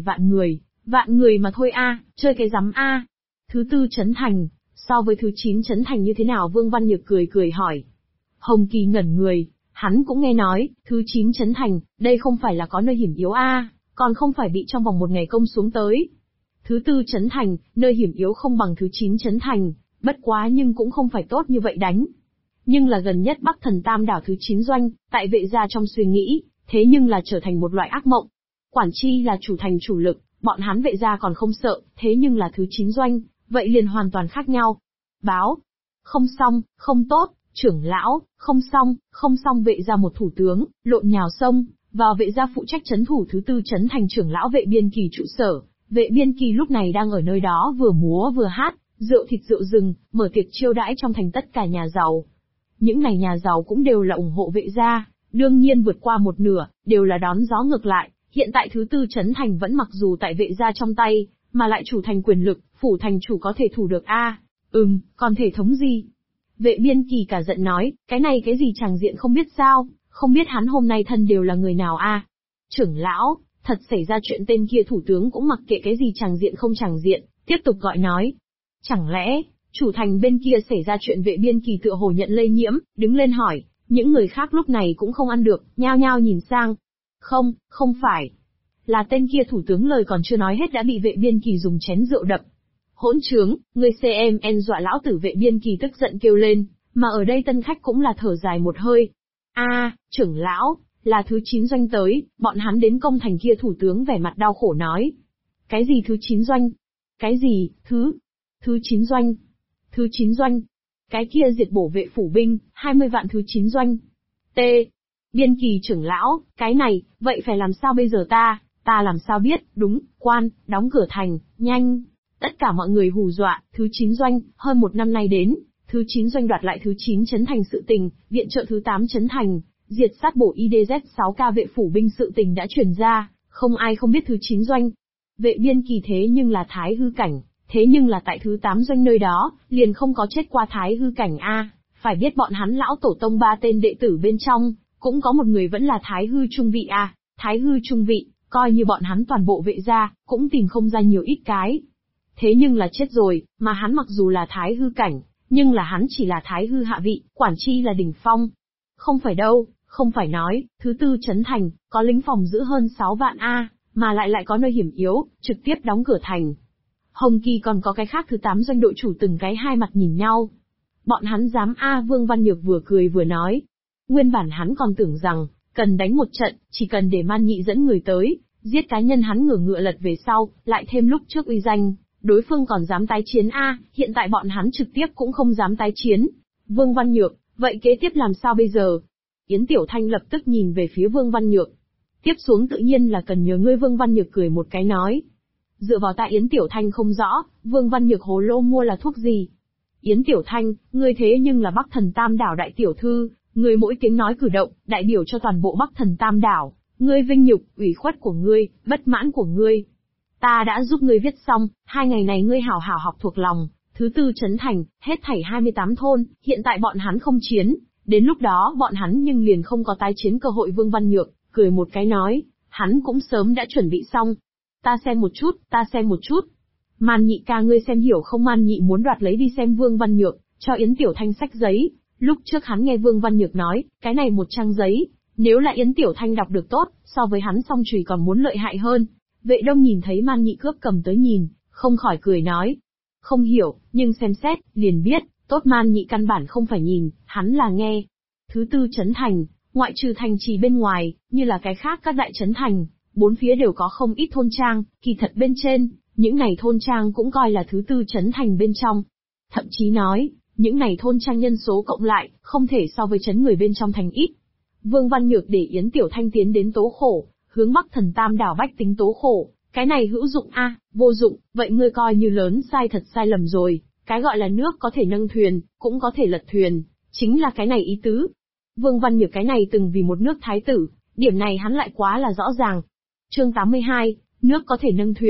vạn người mà thôi a, chơi cái rắm a. Thứ 4 trấn thành, so với thứ 9 trấn thành như thế nào? Vương Văn Nhược cười cười hỏi. Hồng Kỳ ngẩn người, hắn cũng nghe nói, thứ 9 trấn thành, đây không phải là có nơi hiểm yếu a, còn không phải bị trong vòng một ngày công xuống tới. Thứ tư trấn thành, nơi hiểm yếu không bằng thứ 9 trấn thành, bất quá nhưng cũng không phải tốt như vậy đánh. Nhưng là gần nhất Bắc Thần Tam đảo thứ 9 doanh, tại Vệ gia trong suy nghĩ, thế nhưng là trở thành một loại ác mộng. Quản chi là chủ thành chủ lực, bọn hắn Vệ gia còn không sợ, thế nhưng là thứ 9 doanh, vậy liền hoàn toàn khác nhau. Báo, không xong, không tốt, trưởng lão, không xong Vệ gia một thủ tướng, lộn nhào sông, vào Vệ gia phụ trách trấn thủ thứ tư trấn thành trưởng lão Vệ Biên Kỳ trụ sở. Vệ Biên Kỳ lúc này đang ở nơi đó vừa múa vừa hát, rượu thịt rượu rừng, mở tiệc chiêu đãi trong thành tất cả nhà giàu. Những này nhà giàu cũng đều là ủng hộ Vệ gia, đương nhiên vượt qua một nửa, đều là đón gió ngược lại. Hiện tại thứ tư trấn thành vẫn mặc dù tại Vệ gia trong tay, mà lại chủ thành quyền lực, phủ thành chủ có thể thủ được còn thể thống gì? Vệ Biên Kỳ cả giận nói, cái này cái gì chàng diện không biết sao, không biết hắn hôm nay thân đều là người nào Trưởng lão, thật xảy ra chuyện tên kia thủ tướng cũng mặc kệ cái gì chàng diện không chàng diện, tiếp tục gọi nói. Chẳng lẽ, chủ thành bên kia xảy ra chuyện Vệ Biên Kỳ tựa hồ nhận lây nhiễm, đứng lên hỏi, những người khác lúc này cũng không ăn được, nhao nhao nhìn sang. Không phải. Là tên kia thủ tướng lời còn chưa nói hết đã bị Vệ Biên Kỳ dùng chén rượu đập. Hỗn trướng, người CMN dọa lão tử. Vệ Biên Kỳ tức giận kêu lên, mà ở đây tân khách cũng là thở dài một hơi. Trưởng lão, là thứ 9 doanh tới, bọn hắn đến công thành kia thủ tướng vẻ mặt đau khổ nói. Cái gì thứ 9 doanh? Cái gì, thứ 9 doanh? Thứ 9 doanh? Cái kia diệt bổ vệ phủ binh, 20 vạn thứ 9 doanh. Biên Kỳ trưởng lão, cái này, vậy phải làm sao bây giờ ta làm sao biết, đúng, quan, đóng cửa thành, nhanh. Tất cả mọi người hù dọa, thứ 9 doanh, hơn một năm nay đến, thứ 9 doanh đoạt lại thứ 9 trấn thành sự tình, viện trợ thứ 8 trấn thành, diệt sát bổ IDZ6K vệ phủ binh sự tình đã truyền ra, không ai không biết thứ 9 doanh. Vệ Biên Kỳ thế nhưng là thái hư cảnh, thế nhưng là tại thứ 8 doanh nơi đó, liền không có chết qua thái hư cảnh phải biết bọn hắn lão tổ tông 3 tên đệ tử bên trong, cũng có một người vẫn là thái hư trung vị thái hư trung vị, coi như bọn hắn toàn bộ Vệ gia, cũng tìm không ra nhiều ít cái. Thế nhưng là chết rồi, mà hắn mặc dù là thái hư cảnh, nhưng là hắn chỉ là thái hư hạ vị, quản chi là đỉnh phong. Không phải đâu, không phải nói, thứ tư trấn thành, có lính phòng giữ hơn 6 vạn mà lại có nơi hiểm yếu, trực tiếp đóng cửa thành. Hồng Kỳ còn có cái khác thứ 8 doanh đội chủ từng cái hai mặt nhìn nhau. Bọn hắn dám Vương Văn Nhược vừa cười vừa nói. Nguyên bản hắn còn tưởng rằng, cần đánh một trận, chỉ cần để Man Nhị dẫn người tới, giết cá nhân hắn ngửa lật về sau, lại thêm lúc trước uy danh, đối phương còn dám tái chiến hiện tại bọn hắn trực tiếp cũng không dám tái chiến. Vương Văn Nhược, vậy kế tiếp làm sao bây giờ? Yến Tiểu Thanh lập tức nhìn về phía Vương Văn Nhược. Tiếp xuống tự nhiên là cần nhờ ngươi. Vương Văn Nhược cười một cái nói. Dựa vào tại Yến Tiểu Thanh không rõ, Vương Văn Nhược hồ lô mua là thuốc gì? Yến Tiểu Thanh, ngươi thế nhưng là Bắc Thần Tam đảo đại tiểu thư, ngươi mỗi tiếng nói cử động, đại biểu cho toàn bộ Bắc Thần Tam đảo, ngươi vinh nhục, ủy khuất của ngươi, bất mãn của ngươi. Ta đã giúp ngươi viết xong, 2 ngày này ngươi hảo hảo học thuộc lòng, thứ tư trấn thành, hết thảy 28 thôn, hiện tại bọn hắn không chiến, đến lúc đó bọn hắn nhưng liền không có tái chiến cơ hội. Vương Văn Nhược, cười một cái nói, hắn cũng sớm đã chuẩn bị xong. Ta xem một chút. Man Nhị ca ngươi xem hiểu không? Man Nhị muốn đoạt lấy đi xem Vương Văn Nhược, cho Yến Tiểu Thanh sách giấy. Lúc trước hắn nghe Vương Văn Nhược nói, cái này một trang giấy, nếu là Yến Tiểu Thanh đọc được tốt, so với hắn song chùy còn muốn lợi hại hơn. Vệ Đông nhìn thấy Man Nhị cướp cầm tới nhìn, không khỏi cười nói. Không hiểu, nhưng xem xét, liền biết, tốt. Man Nhị căn bản không phải nhìn, hắn là nghe. Thứ tư trấn thành, ngoại trừ thành trì bên ngoài, như là cái khác các đại trấn thành, bốn phía đều có không ít thôn trang, kỳ thật bên trên, những này thôn trang cũng coi là thứ tư trấn thành bên trong. Thậm chí nói, những này thôn trang nhân số cộng lại, không thể so với trấn người bên trong thành ít. Vương Văn Nhược để Yến Tiểu Thanh tiến đến tố khổ, hướng Bắc Thần Tam đảo bách tính tố khổ, cái này hữu dụng vô dụng, vậy ngươi coi như lớn sai thật sai lầm rồi, cái gọi là nước có thể nâng thuyền, cũng có thể lật thuyền, chính là cái này ý tứ. Vương Văn Nhược cái này từng vì một nước thái tử, điểm này hắn lại quá là rõ ràng. Chương 82, nước có thể nâng thuyền.